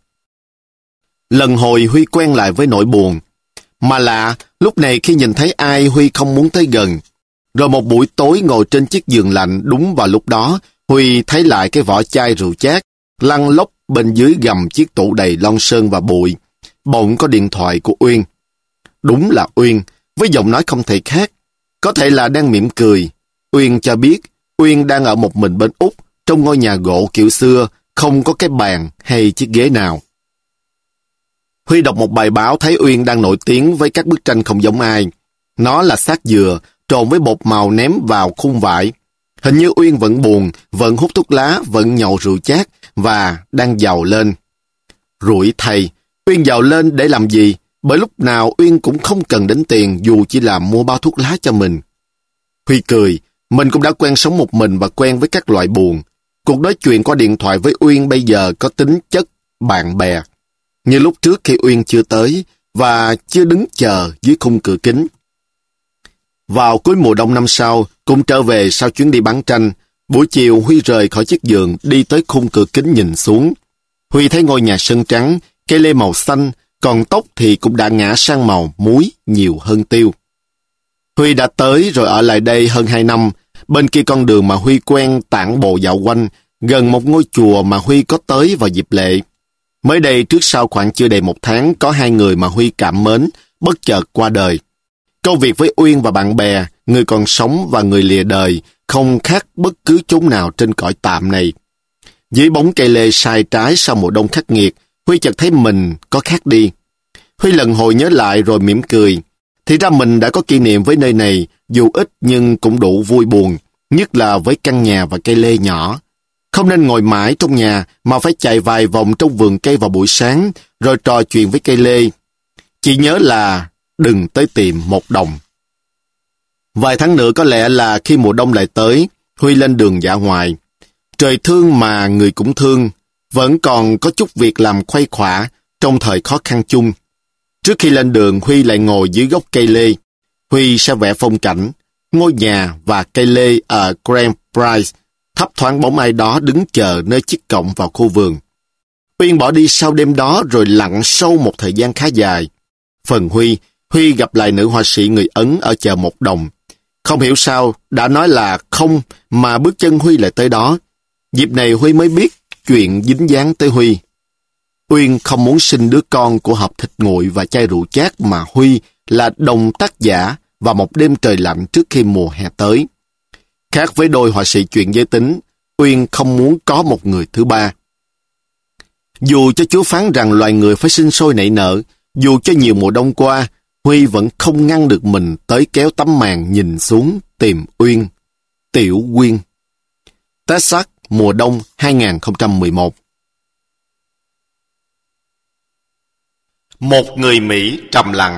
[SPEAKER 1] Lần hồi Huy quen lại với nỗi buồn. Mà lạ, lúc này khi nhìn thấy ai Huy không muốn tới gần. Rồi một buổi tối ngồi trên chiếc giường lạnh, đúng vào lúc đó, Huy thấy lại cái vỏ chai rượu chát, lăn lóc bên dưới gầm chiếc tủ đầy lon sơn và bụi. Bỗng có điện thoại của Uyên. Đúng là Uyên, với giọng nói không thể khác. Có thể là đang mỉm cười. Uyên cho biết, Uyên đang ở một mình bên Úc, trong ngôi nhà gỗ kiểu xưa, không có cái bàn hay chiếc ghế nào. Huy đọc một bài báo thấy Uyên đang nổi tiếng với các bức tranh không giống ai. Nó là xác dừa, trộn với bột màu ném vào khung vải. Hình như Uyên vẫn buồn, vẫn hút thuốc lá, vẫn nhậu rượu chát và đang giàu lên. Rủi thầy, Uyên giàu lên để làm gì? Bởi lúc nào Uyên cũng không cần đến tiền dù chỉ là mua bao thuốc lá cho mình. Huy cười, mình cũng đã quen sống một mình và quen với các loại buồn. Cuộc nói chuyện qua điện thoại với Uyên bây giờ có tính chất bạn bè. Như lúc trước khi Uyên chưa tới và chưa đứng chờ dưới khung cửa kính. Vào cuối mùa đông năm sau, cùng trở về sau chuyến đi bán tranh, buổi chiều Huy rời khỏi chiếc giường đi tới khung cửa kính nhìn xuống. Huy thấy ngôi nhà sân trắng, cây lê màu xanh, còn tóc thì cũng đã ngã sang màu muối nhiều hơn tiêu. Huy đã tới rồi ở lại đây hơn hai năm, bên kia con đường mà Huy quen tản bộ dạo quanh, gần một ngôi chùa mà Huy có tới vào dịp lễ. Mới đây trước sau khoảng chưa đầy một tháng, có hai người mà Huy cảm mến, bất chợt qua đời. Công việc với Uyên và bạn bè, người còn sống và người lìa đời, không khác bất cứ chốn nào trên cõi tạm này. Dưới bóng cây lê sai trái sau mùa đông khắc nghiệt, Huy chợt thấy mình có khác đi. Huy lần hồi nhớ lại rồi mỉm cười. Thì ra mình đã có kỷ niệm với nơi này, dù ít nhưng cũng đủ vui buồn, nhất là với căn nhà và cây lê nhỏ. Không nên ngồi mãi trong nhà mà phải chạy vài vòng trong vườn cây vào buổi sáng, rồi trò chuyện với cây lê. Chỉ nhớ là đừng tới tìm một đồng. Vài tháng nữa có lẽ là khi mùa đông lại tới, Huy lên đường dã ngoại. Trời thương mà người cũng thương, vẫn còn có chút việc làm khuây khỏa trong thời khó khăn chung. Trước khi lên đường, Huy lại ngồi dưới gốc cây lê. Huy sẽ vẽ phong cảnh, ngôi nhà và cây lê ở Grand Price, thấp thoáng bóng ai đó đứng chờ nơi chiếc cổng vào khu vườn. Uyên bỏ đi sau đêm đó rồi lặn sâu một thời gian khá dài. Phần Huy, Huy gặp lại nữ họa sĩ người Ấn ở chợ Một Đồng. Không hiểu sao, đã nói là không mà bước chân Huy lại tới đó. Dịp này Huy mới biết chuyện dính dáng tới Huy. Uyên không muốn sinh đứa con của hộp thịt nguội và chai rượu chát mà Huy là đồng tác giả vào một đêm trời lạnh trước khi mùa hè tới. Khác với đôi họa sĩ chuyện giới tính, Uyên không muốn có một người thứ ba. Dù cho Chúa phán rằng loài người phải sinh sôi nảy nở, dù cho nhiều mùa đông qua, Huy vẫn không ngăn được mình tới kéo tấm màn nhìn xuống tìm Uyên. Tiểu Uyên. Texas, mùa đông hai nghìn không trăm mười một. Một người Mỹ trầm lặng.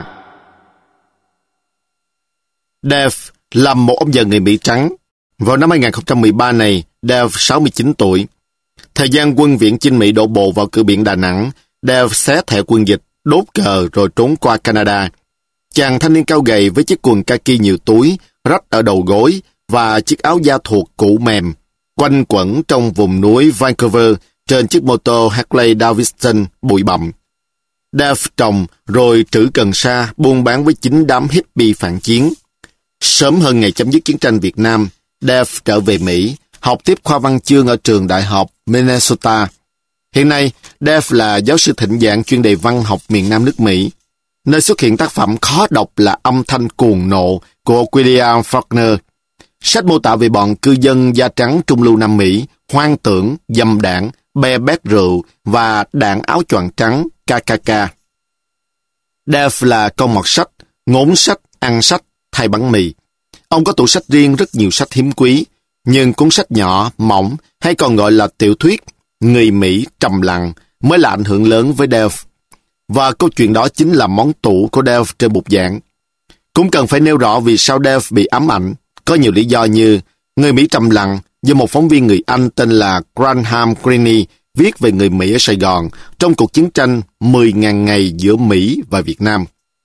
[SPEAKER 1] Dave là một ông già người Mỹ trắng. Vào năm hai nghìn không trăm mười ba này, Dave sáu mươi chín tuổi. Thời gian quân viễn chinh Mỹ đổ bộ vào cửa biển Đà Nẵng, Dave xé thẻ quân dịch, đốt cờ rồi trốn qua Canada. Chàng thanh niên cao gầy với chiếc quần kaki nhiều túi, rách ở đầu gối, và chiếc áo da thuộc cũ mềm, quanh quẩn trong vùng núi Vancouver trên chiếc mô tô Harley Davidson bụi bặm. Dave trồng rồi trữ cần sa buôn bán với chính đám hippie phản chiến. Sớm hơn ngày chấm dứt chiến tranh Việt Nam, Dave trở về Mỹ, học tiếp khoa văn chương ở trường đại học Minnesota. Hiện nay, Dave là giáo sư thỉnh giảng chuyên đề văn học miền Nam nước Mỹ. Nơi xuất hiện tác phẩm khó đọc là Âm thanh cuồng nộ của William Faulkner. Sách mô tả về bọn cư dân da trắng trung lưu Nam Mỹ, hoang tưởng, dâm đảng, be bét rượu và đảng áo choàng trắng ca ca ca. Dave là con mọt sách, ngốn sách, ăn sách, thay bánh mì. Ông có tủ sách riêng rất nhiều sách hiếm quý, nhưng cuốn sách nhỏ, mỏng hay còn gọi là tiểu thuyết Người Mỹ trầm lặng mới là ảnh hưởng lớn với Dave. Và câu chuyện đó chính là món tủ của Dave trên bục giảng. Cũng cần phải nêu rõ vì sao Dave bị ám ảnh. Có nhiều lý do như Người Mỹ trầm lặng do một phóng viên người Anh tên là Graham Greene viết về người Mỹ ở Sài Gòn trong cuộc chiến tranh mười nghìn ngày giữa Mỹ và Việt Nam.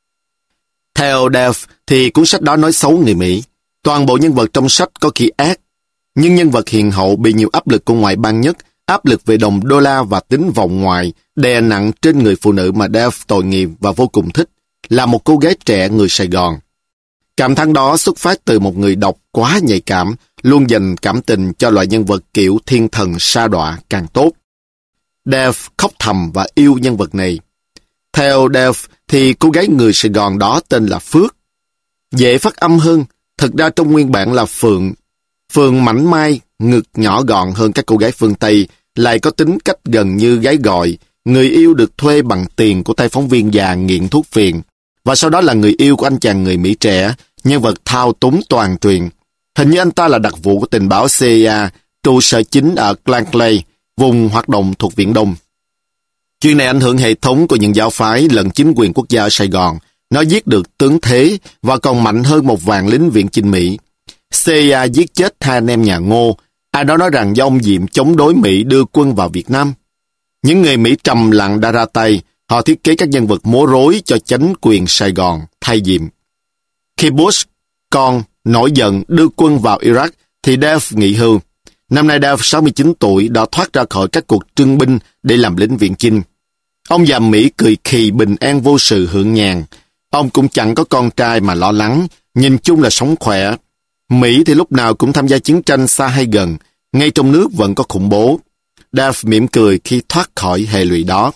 [SPEAKER 1] Theo Dave thì cuốn sách đó nói xấu người Mỹ. Toàn bộ nhân vật trong sách có khi ác, nhưng nhân vật hiền hậu bị nhiều áp lực của ngoại bang nhất, áp lực về đồng đô la và tính vòng ngoài, đè nặng trên người phụ nữ mà Dave tội nghiệp và vô cùng thích, là một cô gái trẻ người Sài Gòn. Cảm thán đó xuất phát từ một người đọc quá nhạy cảm, luôn dành cảm tình cho loại nhân vật kiểu thiên thần sa đọa càng tốt. Dave khóc thầm và yêu nhân vật này. Theo Dave thì cô gái người Sài Gòn đó tên là Phước. Dễ phát âm hơn, thực ra trong nguyên bản là Phượng. Phượng mảnh mai, ngực nhỏ gọn hơn các cô gái phương Tây, lại có tính cách gần như gái gọi, người yêu được thuê bằng tiền của tay phóng viên già nghiện thuốc phiện, và sau đó là người yêu của anh chàng người Mỹ trẻ, nhân vật thao túng toàn truyền. Hình như anh ta là đặc vụ của tình báo C I A, trụ sở chính ở Langley, vùng hoạt động thuộc Viễn Đông. Chuyện này ảnh hưởng hệ thống của những giáo phái lẫn chính quyền quốc gia ở Sài Gòn. Nó giết được tướng Thế và còn mạnh hơn một vạn lính viện chinh Mỹ. C I A giết chết hai anh em nhà Ngô. Ai đó nói rằng do ông Diệm chống đối Mỹ đưa quân vào Việt Nam. Những người Mỹ trầm lặng đã ra tay. Họ thiết kế các nhân vật múa rối cho chánh quyền Sài Gòn thay Diệm. Khi Bush, con, nổi giận đưa quân vào Iraq thì Dave nghỉ hưu. Năm nay Dave sáu mươi chín tuổi đã thoát ra khỏi các cuộc trưng binh để làm lính viện chinh. Ông già Mỹ cười khì bình an vô sự hưởng nhàn. Ông cũng chẳng có con trai mà lo lắng, nhìn chung là sống khỏe. Mỹ thì lúc nào cũng tham gia chiến tranh xa hay gần, ngay trong nước vẫn có khủng bố. Dave mỉm cười khi thoát khỏi hệ lụy đó.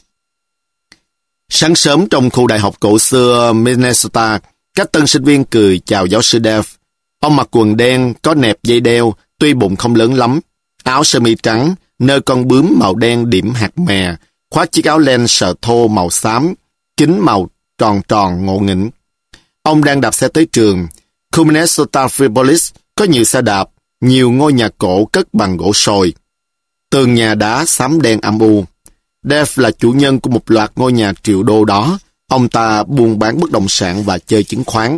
[SPEAKER 1] Sáng sớm trong khu đại học cổ xưa Minnesota, các tân sinh viên cười chào giáo sư Dave. Ông mặc quần đen, có nẹp dây đeo, tuy bụng không lớn lắm, áo sơ mi trắng, nơi con bướm màu đen điểm hạt mè, khoác chiếc áo len sờ thô màu xám, kính màu tròn tròn ngộ nghĩnh. Ông đang đạp xe tới trường. Khu Minnesota Freepolis có nhiều xe đạp, nhiều ngôi nhà cổ cất bằng gỗ sồi. Tường nhà đá xám đen âm u. Dave là chủ nhân của một loạt ngôi nhà triệu đô đó. Ông ta buôn bán bất động sản và chơi chứng khoán.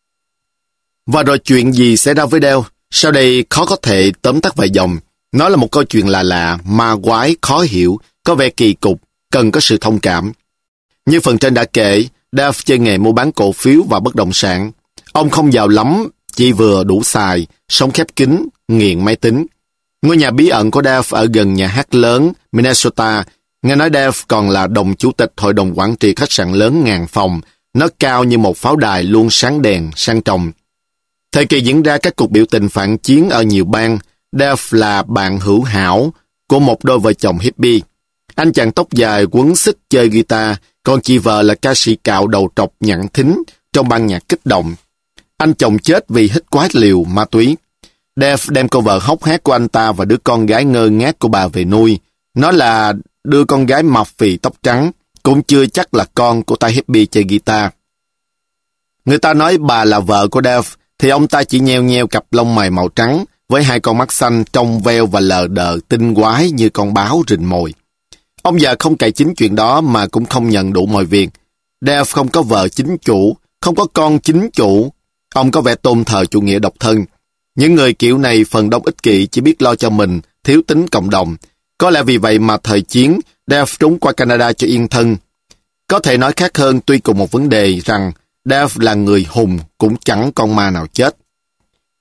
[SPEAKER 1] Và rồi chuyện gì xảy ra với Dave? Sau đây khó có thể tóm tắt vài dòng. Nó là một câu chuyện lạ lạ, ma quái, khó hiểu, có vẻ kỳ cục, cần có sự thông cảm. Như phần trên đã kể, Dave chơi nghề mua bán cổ phiếu và bất động sản. Ông không giàu lắm, chỉ vừa đủ xài, sống khép kín, nghiện máy tính. Ngôi nhà bí ẩn của Dave ở gần nhà hát lớn Minnesota. Nghe nói Dave còn là đồng chủ tịch hội đồng quản trị khách sạn lớn ngàn phòng. Nó cao như một pháo đài luôn sáng đèn, sang trọng. Thời kỳ diễn ra các cuộc biểu tình phản chiến ở nhiều bang, Dave là bạn hữu hảo của một đôi vợ chồng hippie. Anh chàng tóc dài quấn xích chơi guitar, còn chị vợ là ca sĩ cạo đầu trọc nhẵn thính trong ban nhạc kích động. Anh chồng chết vì hít quá liều ma túy. Dave đem cô vợ hốc hác của anh ta và đứa con gái ngơ ngác của bà về nuôi. Nó là đứa con gái mập phì tóc trắng, cũng chưa chắc là con của tay hippie chơi guitar. Người ta nói bà là vợ của Dave, thì ông ta chỉ nheo nheo cặp lông mày màu trắng, với hai con mắt xanh trong veo và lờ đờ tinh quái như con báo rình mồi. Ông già không cậy chính chuyện đó mà cũng không nhận đủ mọi việc. Dave không có vợ chính chủ, không có con chính chủ. Ông có vẻ tôn thờ chủ nghĩa độc thân. Những người kiểu này phần đông ích kỷ, chỉ biết lo cho mình, thiếu tính cộng đồng. Có lẽ vì vậy mà thời chiến, Dave trốn qua Canada cho yên thân. Có thể nói khác hơn, tuy cùng một vấn đề rằng Dave là người hùng cũng chẳng con ma nào chết.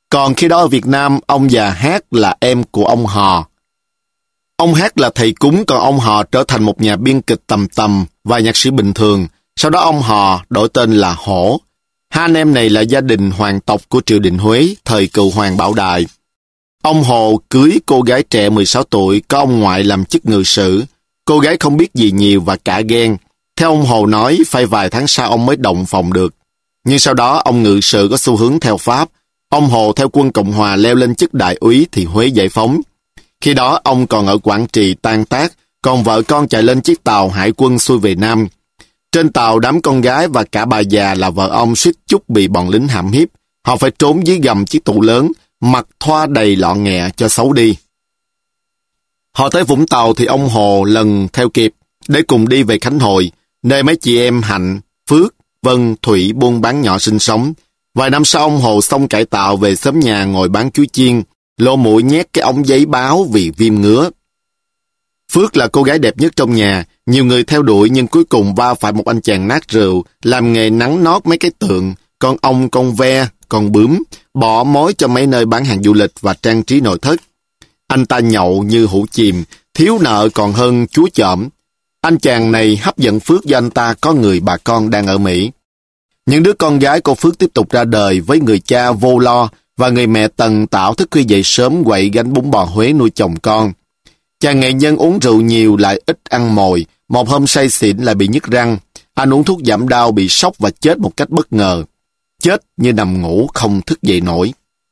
[SPEAKER 1] Còn khi đó ở Việt Nam, ông già Hát là em của ông Hò. Ông Hát là thầy cúng, còn ông Hò trở thành một nhà biên kịch tầm tầm và nhạc sĩ bình thường. Sau đó ông Hò đổi tên là Hổ. Hai anh em này là gia đình hoàng tộc của triều đình Huế, thời cựu hoàng Bảo Đại. Ông Hồ cưới cô gái trẻ mười sáu tuổi, có ông ngoại làm chức ngự sử. Cô gái không biết gì nhiều và cả ghen. Theo ông Hồ nói, phải vài tháng sau ông mới động phòng được. Nhưng sau đó ông ngự sử có xu hướng theo Pháp. Ông Hồ theo quân Cộng Hòa leo lên chức đại úy thì Huế giải phóng. Khi đó ông còn ở Quảng Trị tan tác, còn vợ con chạy lên chiếc tàu hải quân xuôi về Nam. Trên tàu đám con gái và cả bà già là vợ ông suýt chút bị bọn lính hãm hiếp. Họ phải trốn dưới gầm chiếc tủ lớn, mặt thoa đầy lọ nghẹ cho xấu đi. Họ tới Vũng Tàu thì ông Hồ lần theo kịp để cùng đi về Khánh Hội, nơi mấy chị em Hạnh, Phước, Vân, Thủy buôn bán nhỏ sinh sống. Vài năm sau ông Hồ xong cải tạo về xóm nhà ngồi bán chuối chiên, lỗ mũi nhét cái ống giấy báo vì viêm ngứa. Phước là cô gái đẹp nhất trong nhà, nhiều người theo đuổi nhưng cuối cùng va phải một anh chàng nát rượu, làm nghề nắng nót mấy cái tượng, con ong, con ve, con bướm, bỏ mối cho mấy nơi bán hàng du lịch và trang trí nội thất. Anh ta nhậu như hũ chìm, thiếu nợ còn hơn chúa chởm. Anh chàng này hấp dẫn Phước do anh ta có người bà con đang ở Mỹ. Những đứa con gái của Phước tiếp tục ra đời với người cha vô lo và người mẹ tần tảo thức khuya dậy sớm quậy gánh bún bò Huế nuôi chồng con. Chàng nghệ nhân uống rượu nhiều lại ít ăn mồi, một hôm say xỉn lại bị nhức răng. Anh uống thuốc giảm đau bị sốc và chết một cách bất ngờ. Chết như nằm ngủ không thức dậy nổi.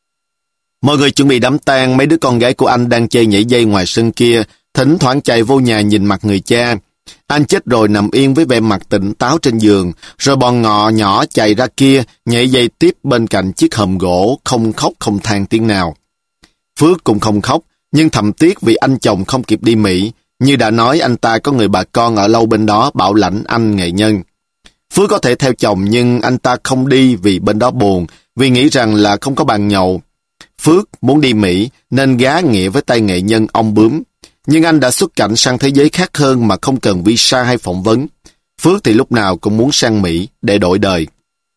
[SPEAKER 1] Mọi người chuẩn bị đám tang, mấy đứa con gái của anh đang chơi nhảy dây ngoài sân kia, thỉnh thoảng chạy vô nhà nhìn mặt người cha. Anh chết rồi nằm yên với vẻ mặt tỉnh táo trên giường, rồi bọn ngọ nhỏ chạy ra kia, nhảy dây tiếp bên cạnh chiếc hòm gỗ, không khóc không than tiếng nào. Phước cũng không khóc, nhưng thầm tiếc vì anh chồng không kịp đi Mỹ. Như đã nói, anh ta có người bà con ở lâu bên đó bảo lãnh anh nghệ nhân. Phước có thể theo chồng nhưng anh ta không đi vì bên đó buồn, vì nghĩ rằng là không có bàn nhậu. Phước muốn đi Mỹ nên gá nghĩa với tay nghệ nhân ông Bướm. Nhưng anh đã xuất cảnh sang thế giới khác hơn mà không cần visa hay phỏng vấn. Phước thì lúc nào cũng muốn sang Mỹ để đổi đời.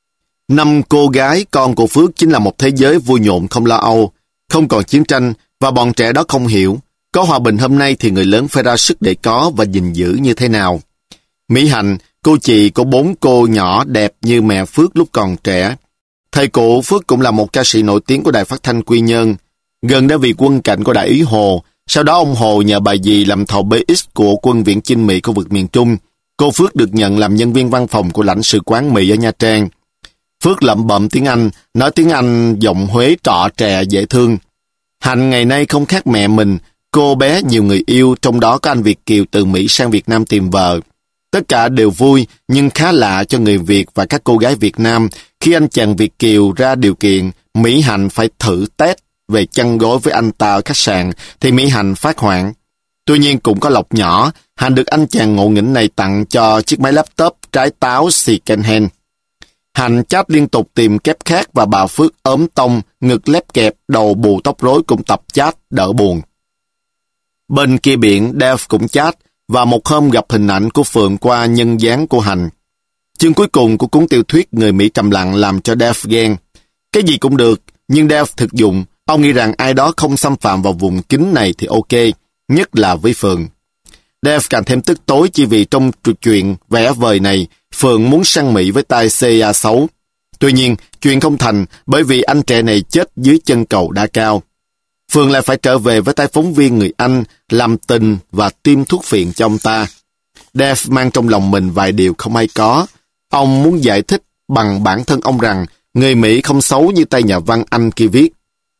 [SPEAKER 1] Năm cô gái con của Phước chính là một thế giới vui nhộn không lo âu, không còn chiến tranh và bọn trẻ đó không hiểu. Có hòa bình hôm nay thì người lớn phải ra sức để có và gìn giữ như thế nào. Mỹ Hạnh, cô chị của bốn cô nhỏ đẹp như mẹ Phước lúc còn trẻ. Thầy cụ Phước cũng là một ca sĩ nổi tiếng của Đài Phát thanh Quy Nhơn. Gần đã vì quân cảnh của Đại úy Hồ. Sau đó ông Hồ nhờ bà dì làm thầu bê ích của quân viễn chinh Mỹ khu vực miền Trung. Cô Phước được nhận làm nhân viên văn phòng của lãnh sự quán Mỹ ở Nha Trang. Phước lẩm bẩm tiếng Anh, nói tiếng Anh giọng Huế trọ trè dễ thương. Hạnh ngày nay không khác mẹ mình, cô bé nhiều người yêu, trong đó có anh Việt kiều từ Mỹ sang Việt Nam tìm vợ. Tất cả đều vui, nhưng khá lạ cho người Việt và các cô gái Việt Nam khi anh chàng Việt kiều ra điều kiện Mỹ Hạnh phải thử test về chăn gối với anh ta ở khách sạn, thì Mỹ Hạnh phát hoảng. Tuy nhiên cũng có lộc nhỏ, Hạnh được anh chàng ngộ nghĩnh này tặng cho chiếc máy laptop trái táo second hand. Hạnh chat liên tục tìm kép khác và bà Phước ốm tông, ngực lép kẹp, đầu bù tóc rối cũng tập chat đỡ buồn. Bên kia biển, Dave cũng chat, và một hôm gặp hình ảnh của Phượng qua nhân dáng của Hạnh. Chương cuối cùng của cuốn tiểu thuyết Người Mỹ trầm lặng làm cho Dave ghen. Cái gì cũng được, nhưng Dave thực dụng. Ông nghĩ rằng ai đó không xâm phạm vào vùng kín này thì ok, nhất là với Phượng. Dave càng thêm tức tối chỉ vì trong chuyện vẽ vời này, Phượng muốn sang Mỹ với tay xê i a xấu. Tuy nhiên, chuyện không thành bởi vì anh trẻ này chết dưới chân cầu đá cao. Phượng lại phải trở về với tay phóng viên người Anh, làm tình và tiêm thuốc phiện cho ông ta. Dave mang trong lòng mình vài điều không hay có. Ông muốn giải thích bằng bản thân ông rằng người Mỹ không xấu như tay nhà văn Anh kia viết.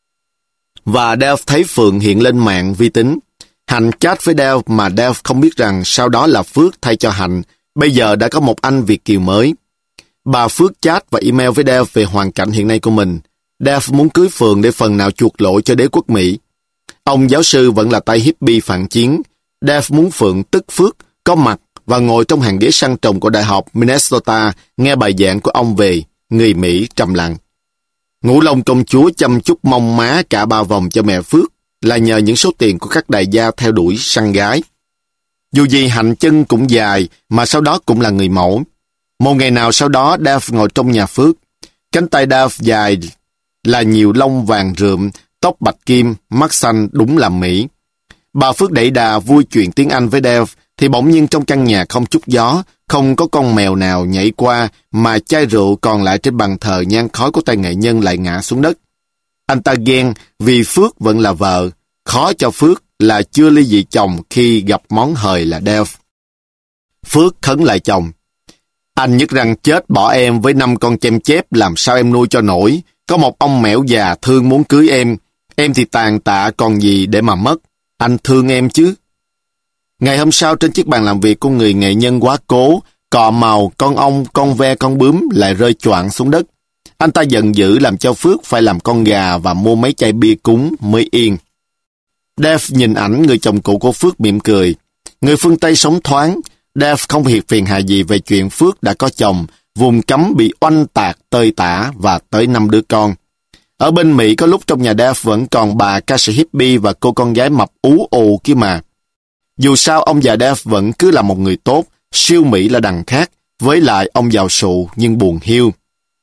[SPEAKER 1] Và Dave thấy Phượng hiện lên mạng vi tính. Hạnh chat với Dave mà Dave không biết rằng sau đó là Phước thay cho Hạnh. Bây giờ đã có một anh Việt kiều mới. Bà Phước chat và email với Dave về hoàn cảnh hiện nay của mình. Dave muốn cưới Phượng để phần nào chuộc lỗi cho đế quốc Mỹ. Ông giáo sư vẫn là tay hippie phản chiến. Dave muốn Phượng tức Phước có mặt và ngồi trong hàng ghế sang trọng của Đại học Minnesota nghe bài giảng của ông về người Mỹ trầm lặng. Ngũ Long công chúa chăm chút mông má cả ba vòng cho mẹ Phước là nhờ những số tiền của các đại gia theo đuổi săn gái. Dù gì Hạnh chân cũng dài mà sau đó cũng là người mẫu. Một ngày nào sau đó Dave ngồi trong nhà Phước. Cánh tay Dave dài là nhiều lông vàng rượm, tóc bạch kim, mắt xanh đúng là Mỹ. Bà Phước đẩy đà vui chuyện tiếng Anh với Dave, thì bỗng nhiên trong căn nhà không chút gió, không có con mèo nào nhảy qua, mà chai rượu còn lại trên bàn thờ nhang khói của tay nghệ nhân lại ngã xuống đất. Anh ta ghen vì Phước vẫn là vợ, khó cho Phước là chưa ly dị chồng khi gặp món hời là Dave. Phước khấn lại chồng: "Anh nhức răng chết bỏ em với năm con chim chép, làm sao em nuôi cho nổi? Có một ông mẻo già thương muốn cưới em, em thì tàn tạ còn gì để mà mất. Anh thương em chứ." Ngày hôm sau, trên chiếc bàn làm việc của người nghệ nhân quá cố, cọ màu, con ong, con ve, con bướm lại rơi choạng xuống đất. Anh ta giận dữ làm cho Phước phải làm con gà và mua mấy chai bia cúng mới yên. Dave nhìn ảnh người chồng cũ của Phước mỉm cười. Người phương Tây sống thoáng, Dave không hiệp phiền hà gì về chuyện Phước đã có chồng, vùng cấm bị oanh tạc tơi tả và tới năm đứa con. Ở bên Mỹ có lúc trong nhà Dave vẫn còn bà ca sĩ hippie và cô con gái mập ú ù kia mà. Dù sao ông già Dave vẫn cứ là một người tốt, siêu Mỹ là đằng khác, với lại ông giàu sụ nhưng buồn hiu.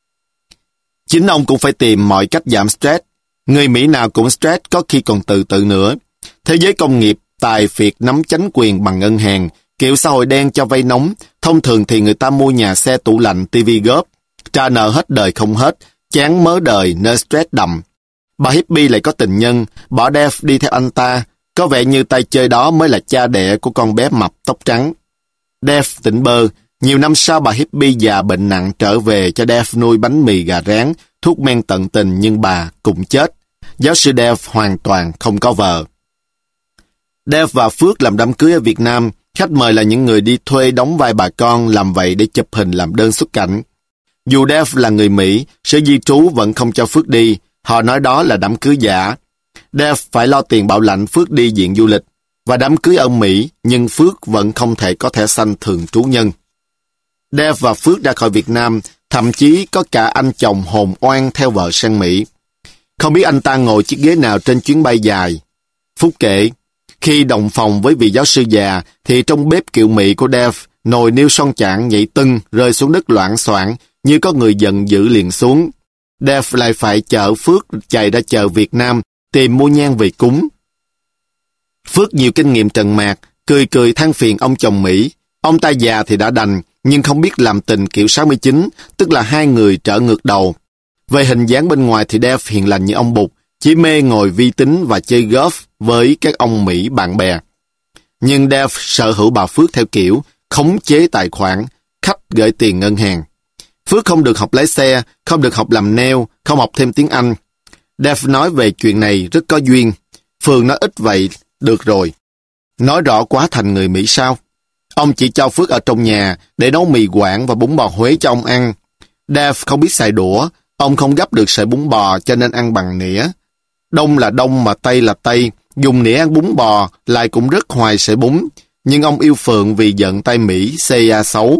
[SPEAKER 1] Chính ông cũng phải tìm mọi cách giảm stress. Người Mỹ nào cũng stress, có khi còn tự tự nữa. Thế giới công nghiệp, tài phiệt nắm chánh quyền bằng ngân hàng, kiểu xã hội đen cho vay nóng, thông thường thì người ta mua nhà xe tủ lạnh, tivi góp, trả nợ hết đời không hết, chán mớ đời nên stress đậm. Bà hippie lại có tình nhân, bỏ Dave đi theo anh ta, có vẻ như tay chơi đó mới là cha đẻ của con bé mập tóc trắng. Dave tỉnh bơ, nhiều năm sau bà hippie già bệnh nặng trở về cho Dave nuôi bánh mì gà rán, thuốc men tận tình nhưng bà cũng chết. Giáo sư Dave hoàn toàn không có vợ. Dave và Phước làm đám cưới ở Việt Nam, khách mời là những người đi thuê đóng vai bà con, làm vậy để chụp hình làm đơn xuất cảnh. Dù Dave là người Mỹ, sở di trú vẫn không cho Phước đi, họ nói đó là đám cưới giả. Dave phải lo tiền bảo lãnh Phước đi diện du lịch, và đám cưới ở Mỹ, nhưng Phước vẫn không thể có thẻ xanh thường trú nhân. Dave và Phước ra khỏi Việt Nam, thậm chí có cả anh chồng hồn oan theo vợ sang Mỹ. Không biết anh ta ngồi chiếc ghế nào trên chuyến bay dài. Phúc kể, khi đồng phòng với vị giáo sư già, thì trong bếp kiểu Mỹ của Dave, nồi niêu son chạng nhảy tưng, rơi xuống đất loạng xoạng, như có người giận dữ liền xuống. Dave lại phải chở Phước chạy ra chợ Việt Nam, tìm mua nhang về cúng. Phước nhiều kinh nghiệm trần mạc, cười cười than phiền ông chồng Mỹ. Ông ta già thì đã đành, nhưng không biết làm tình kiểu sáu mươi chín, tức là hai người trở ngược đầu. Về hình dáng bên ngoài thì Dave hiền lành như ông Bụt, chỉ mê ngồi vi tính và chơi golf với các ông Mỹ bạn bè. Nhưng Dave sở hữu bà Phước theo kiểu khống chế tài khoản, khách gửi tiền ngân hàng. Phước không được học lái xe, không được học làm nail, không học thêm tiếng Anh. Dave nói về chuyện này rất có duyên. Phương nói ít vậy, được rồi. Nói rõ quá thành người Mỹ sao? Ông chỉ cho Phước ở trong nhà để nấu mì Quảng và bún bò Huế cho ông ăn. Dave không biết xài đũa, ông không gấp được sợi bún bò cho nên ăn bằng nĩa. Đông là đông mà Tây là Tây, dùng nĩa ăn bún bò lại cũng rất hoài sợi bún. Nhưng ông yêu Phượng vì giận tay Mỹ xê a xấu.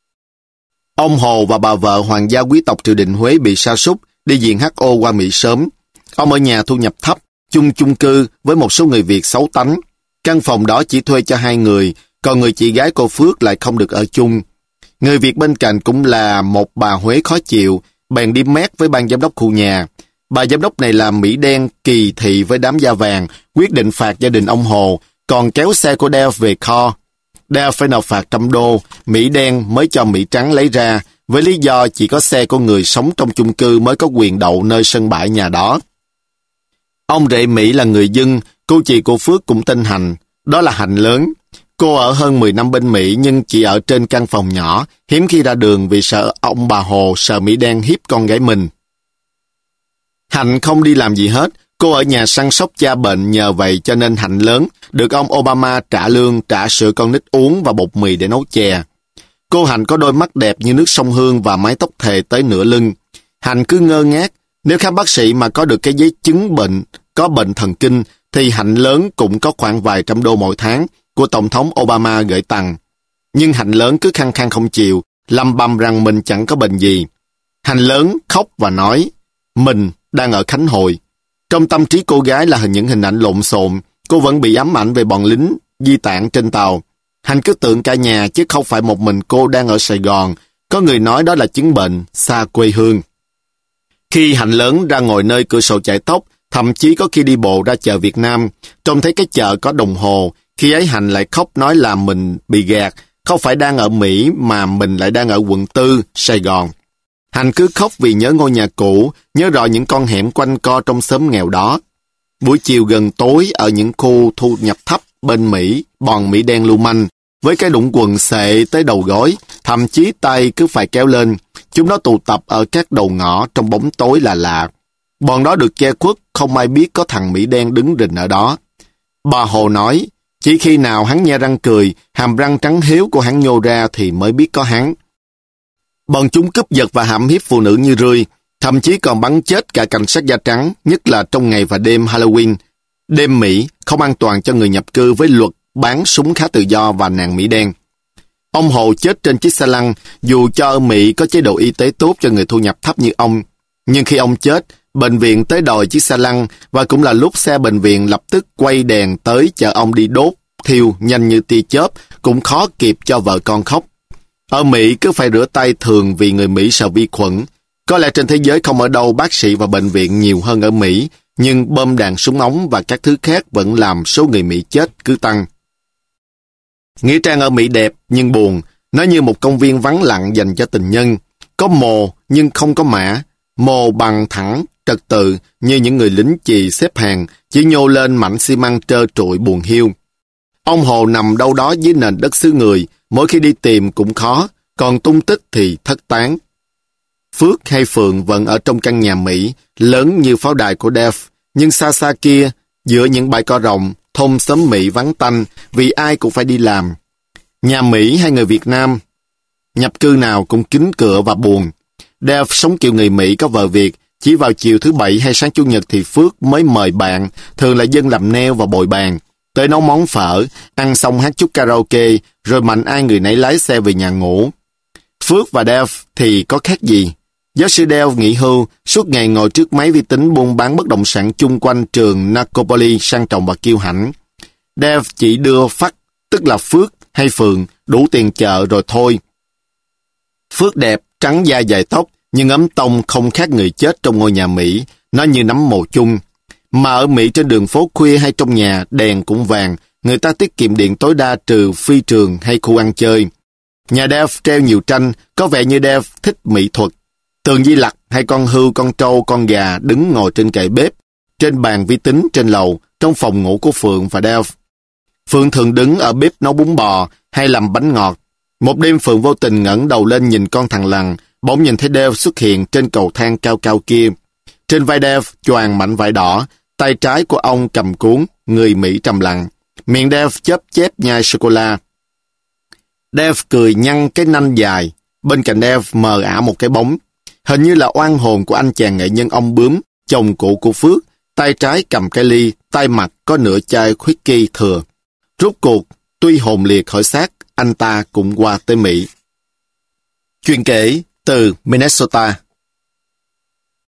[SPEAKER 1] Ông Hồ và bà vợ hoàng gia quý tộc triều đình Huế bị sa sút đi viện hát o qua Mỹ sớm. Ông ở nhà thu nhập thấp, chung chung cư với một số người Việt xấu tánh. Căn phòng đó chỉ thuê cho hai người, còn người chị gái cô Phước lại không được ở chung. Người Việt bên cạnh cũng là một bà Huế khó chịu, bèn đi mét với ban giám đốc khu nhà. Bà giám đốc này là Mỹ đen kỳ thị với đám da vàng, quyết định phạt gia đình ông Hồ, còn kéo xe của Dave về kho. Dave phải nộp phạt trăm đô, Mỹ đen mới cho Mỹ trắng lấy ra, với lý do chỉ có xe của người sống trong chung cư mới có quyền đậu nơi sân bãi nhà đó. Ông rể Mỹ là người dân, cô chị của Phước cũng tên Hành, đó là Hạnh lớn. Cô ở hơn mười năm bên Mỹ nhưng chỉ ở trên căn phòng nhỏ, hiếm khi ra đường vì sợ ông bà Hồ sợ Mỹ đen hiếp con gái mình. Hạnh không đi làm gì hết, cô ở nhà săn sóc cha bệnh, nhờ vậy cho nên Hạnh lớn được ông Obama trả lương, trả sữa con nít uống và bột mì để nấu chè. Cô Hạnh có đôi mắt đẹp như nước sông Hương và mái tóc thề tới nửa lưng. Hạnh cứ ngơ ngác, nếu khám bác sĩ mà có được cái giấy chứng bệnh, có bệnh thần kinh, thì Hạnh lớn cũng có khoảng vài trăm đô mỗi tháng của Tổng thống Obama gửi tặng. Nhưng Hạnh lớn cứ khăng khăng không chịu, lầm bầm rằng mình chẳng có bệnh gì. Hạnh lớn khóc và nói, mình đang ở Khánh Hội. Trong tâm trí cô gái là hình những hình ảnh lộn xộn, cô vẫn bị ám ảnh về bọn lính di tản trên tàu. Hạnh cứ tưởng cả nhà chứ không phải một mình cô đang ở Sài Gòn. Có người nói đó là chứng bệnh xa quê hương. Khi Khi Hạnh lớn ra ngồi nơi cửa sổ chải tóc, thậm chí có khi đi bộ ra chợ Việt Nam, trông thấy cái chợ có đồng hồ, khi ấy Hạnh lại khóc nói là mình bị gạt, không phải đang ở Mỹ mà mình lại đang ở quận tư, Sài Gòn. Hạnh cứ khóc vì nhớ ngôi nhà cũ, nhớ rõ những con hẻm quanh co trong xóm nghèo đó. Buổi chiều gần tối ở những khu thu nhập thấp bên Mỹ, bọn Mỹ đen lưu manh, với cái đũng quần xệ tới đầu gối, thậm chí tay cứ phải kéo lên. Chúng nó tụ tập ở các đầu ngõ trong bóng tối là lạ. Bọn đó được che khuất, không ai biết có thằng Mỹ đen đứng rình ở đó. Bà Hồ nói, chỉ khi nào hắn nhe răng cười, hàm răng trắng hiếu của hắn nhô ra thì mới biết có hắn. Bọn chúng cướp giật và hãm hiếp phụ nữ như rươi, thậm chí còn bắn chết cả cảnh sát da trắng, nhất là trong ngày và đêm Halloween. Đêm Mỹ không an toàn cho người nhập cư với luật bán súng khá tự do và nàng Mỹ đen. Ông Hồ chết trên chiếc xe lăn, dù cho ở Mỹ có chế độ y tế tốt cho người thu nhập thấp như ông. Nhưng khi ông chết, bệnh viện tới đòi chiếc xe lăn và cũng là lúc xe bệnh viện lập tức quay đèn tới chở ông đi đốt, thiêu nhanh như tia chớp, cũng khó kịp cho vợ con khóc. Ở Mỹ cứ phải rửa tay thường vì người Mỹ sợ vi khuẩn. Có lẽ trên thế giới không ở đâu bác sĩ và bệnh viện nhiều hơn ở Mỹ, nhưng bom đạn súng ống và các thứ khác vẫn làm số người Mỹ chết cứ tăng. Nghĩa trang ở Mỹ đẹp nhưng buồn, nó như một công viên vắng lặng dành cho tình nhân. Có mồ nhưng không có mả, mồ bằng thẳng, trật tự như những người lính chì xếp hàng, chỉ nhô lên mảnh xi măng trơ trụi buồn hiu. Ông Hồ nằm đâu đó dưới nền đất xứ người, mỗi khi đi tìm cũng khó, còn tung tích thì thất tán. Phước hay Phượng vẫn ở trong căn nhà Mỹ, lớn như pháo đài của Dave, nhưng xa xa kia, giữa những bãi cỏ rộng, thôn xóm Mỹ vắng tanh vì ai cũng phải đi làm. Nhà Mỹ hay người Việt Nam, nhập cư nào cũng kín cửa và buồn. Dave sống kiểu người Mỹ có vợ Việt, chỉ vào chiều thứ Bảy hay sáng Chủ nhật thì Phước mới mời bạn, thường là dân làm neo và bồi bàn, tới nấu món phở, ăn xong hát chút karaoke, rồi mạnh ai người nấy lái xe về nhà ngủ. Phước và Dave thì có khác gì? Giáo sư Dave nghỉ hưu, suốt ngày ngồi trước máy vi tính buôn bán bất động sản chung quanh trường Narcopolis sang trọng và kiêu hãnh. Dave chỉ đưa Phắc, tức là Phước hay Phượng, đủ tiền chợ rồi thôi. Phước đẹp, trắng da dài tóc, nhưng ấm tông không khác người chết trong ngôi nhà Mỹ, nó như nấm mồ chung. Mà ở Mỹ trên đường phố khuya hay trong nhà, đèn cũng vàng, người ta tiết kiệm điện tối đa trừ phi trường hay khu ăn chơi. Nhà Dave treo nhiều tranh, có vẻ như Dave thích mỹ thuật. Tường Di Lặc hay con hươu, con trâu, con gà đứng ngồi trên kệ bếp, trên bàn vi tính trên lầu, trong phòng ngủ của Phượng và Dave. Phượng thường đứng ở bếp nấu bún bò hay làm bánh ngọt. Một đêm Phượng vô tình ngẩng đầu lên nhìn con thằng lằn, bỗng nhìn thấy Dave xuất hiện trên cầu thang cao cao kia. Trên vai Dave choàng mảnh vải đỏ, tay trái của ông cầm cuốn, người Mỹ trầm lặng. Miệng Dave chớp chép nhai sô-cô-la. Dave cười nhăn cái nanh dài. Bên cạnh Dave mờ ả một cái bóng. Hình như là oan hồn của anh chàng nghệ nhân ông Bướm, chồng cũ của Phước, tay trái cầm cái ly, tay mặt có nửa chai whisky thừa. Rốt cuộc, tuy hồn liệt khỏi xác, anh ta cũng qua tới Mỹ. Chuyện kể từ Minnesota.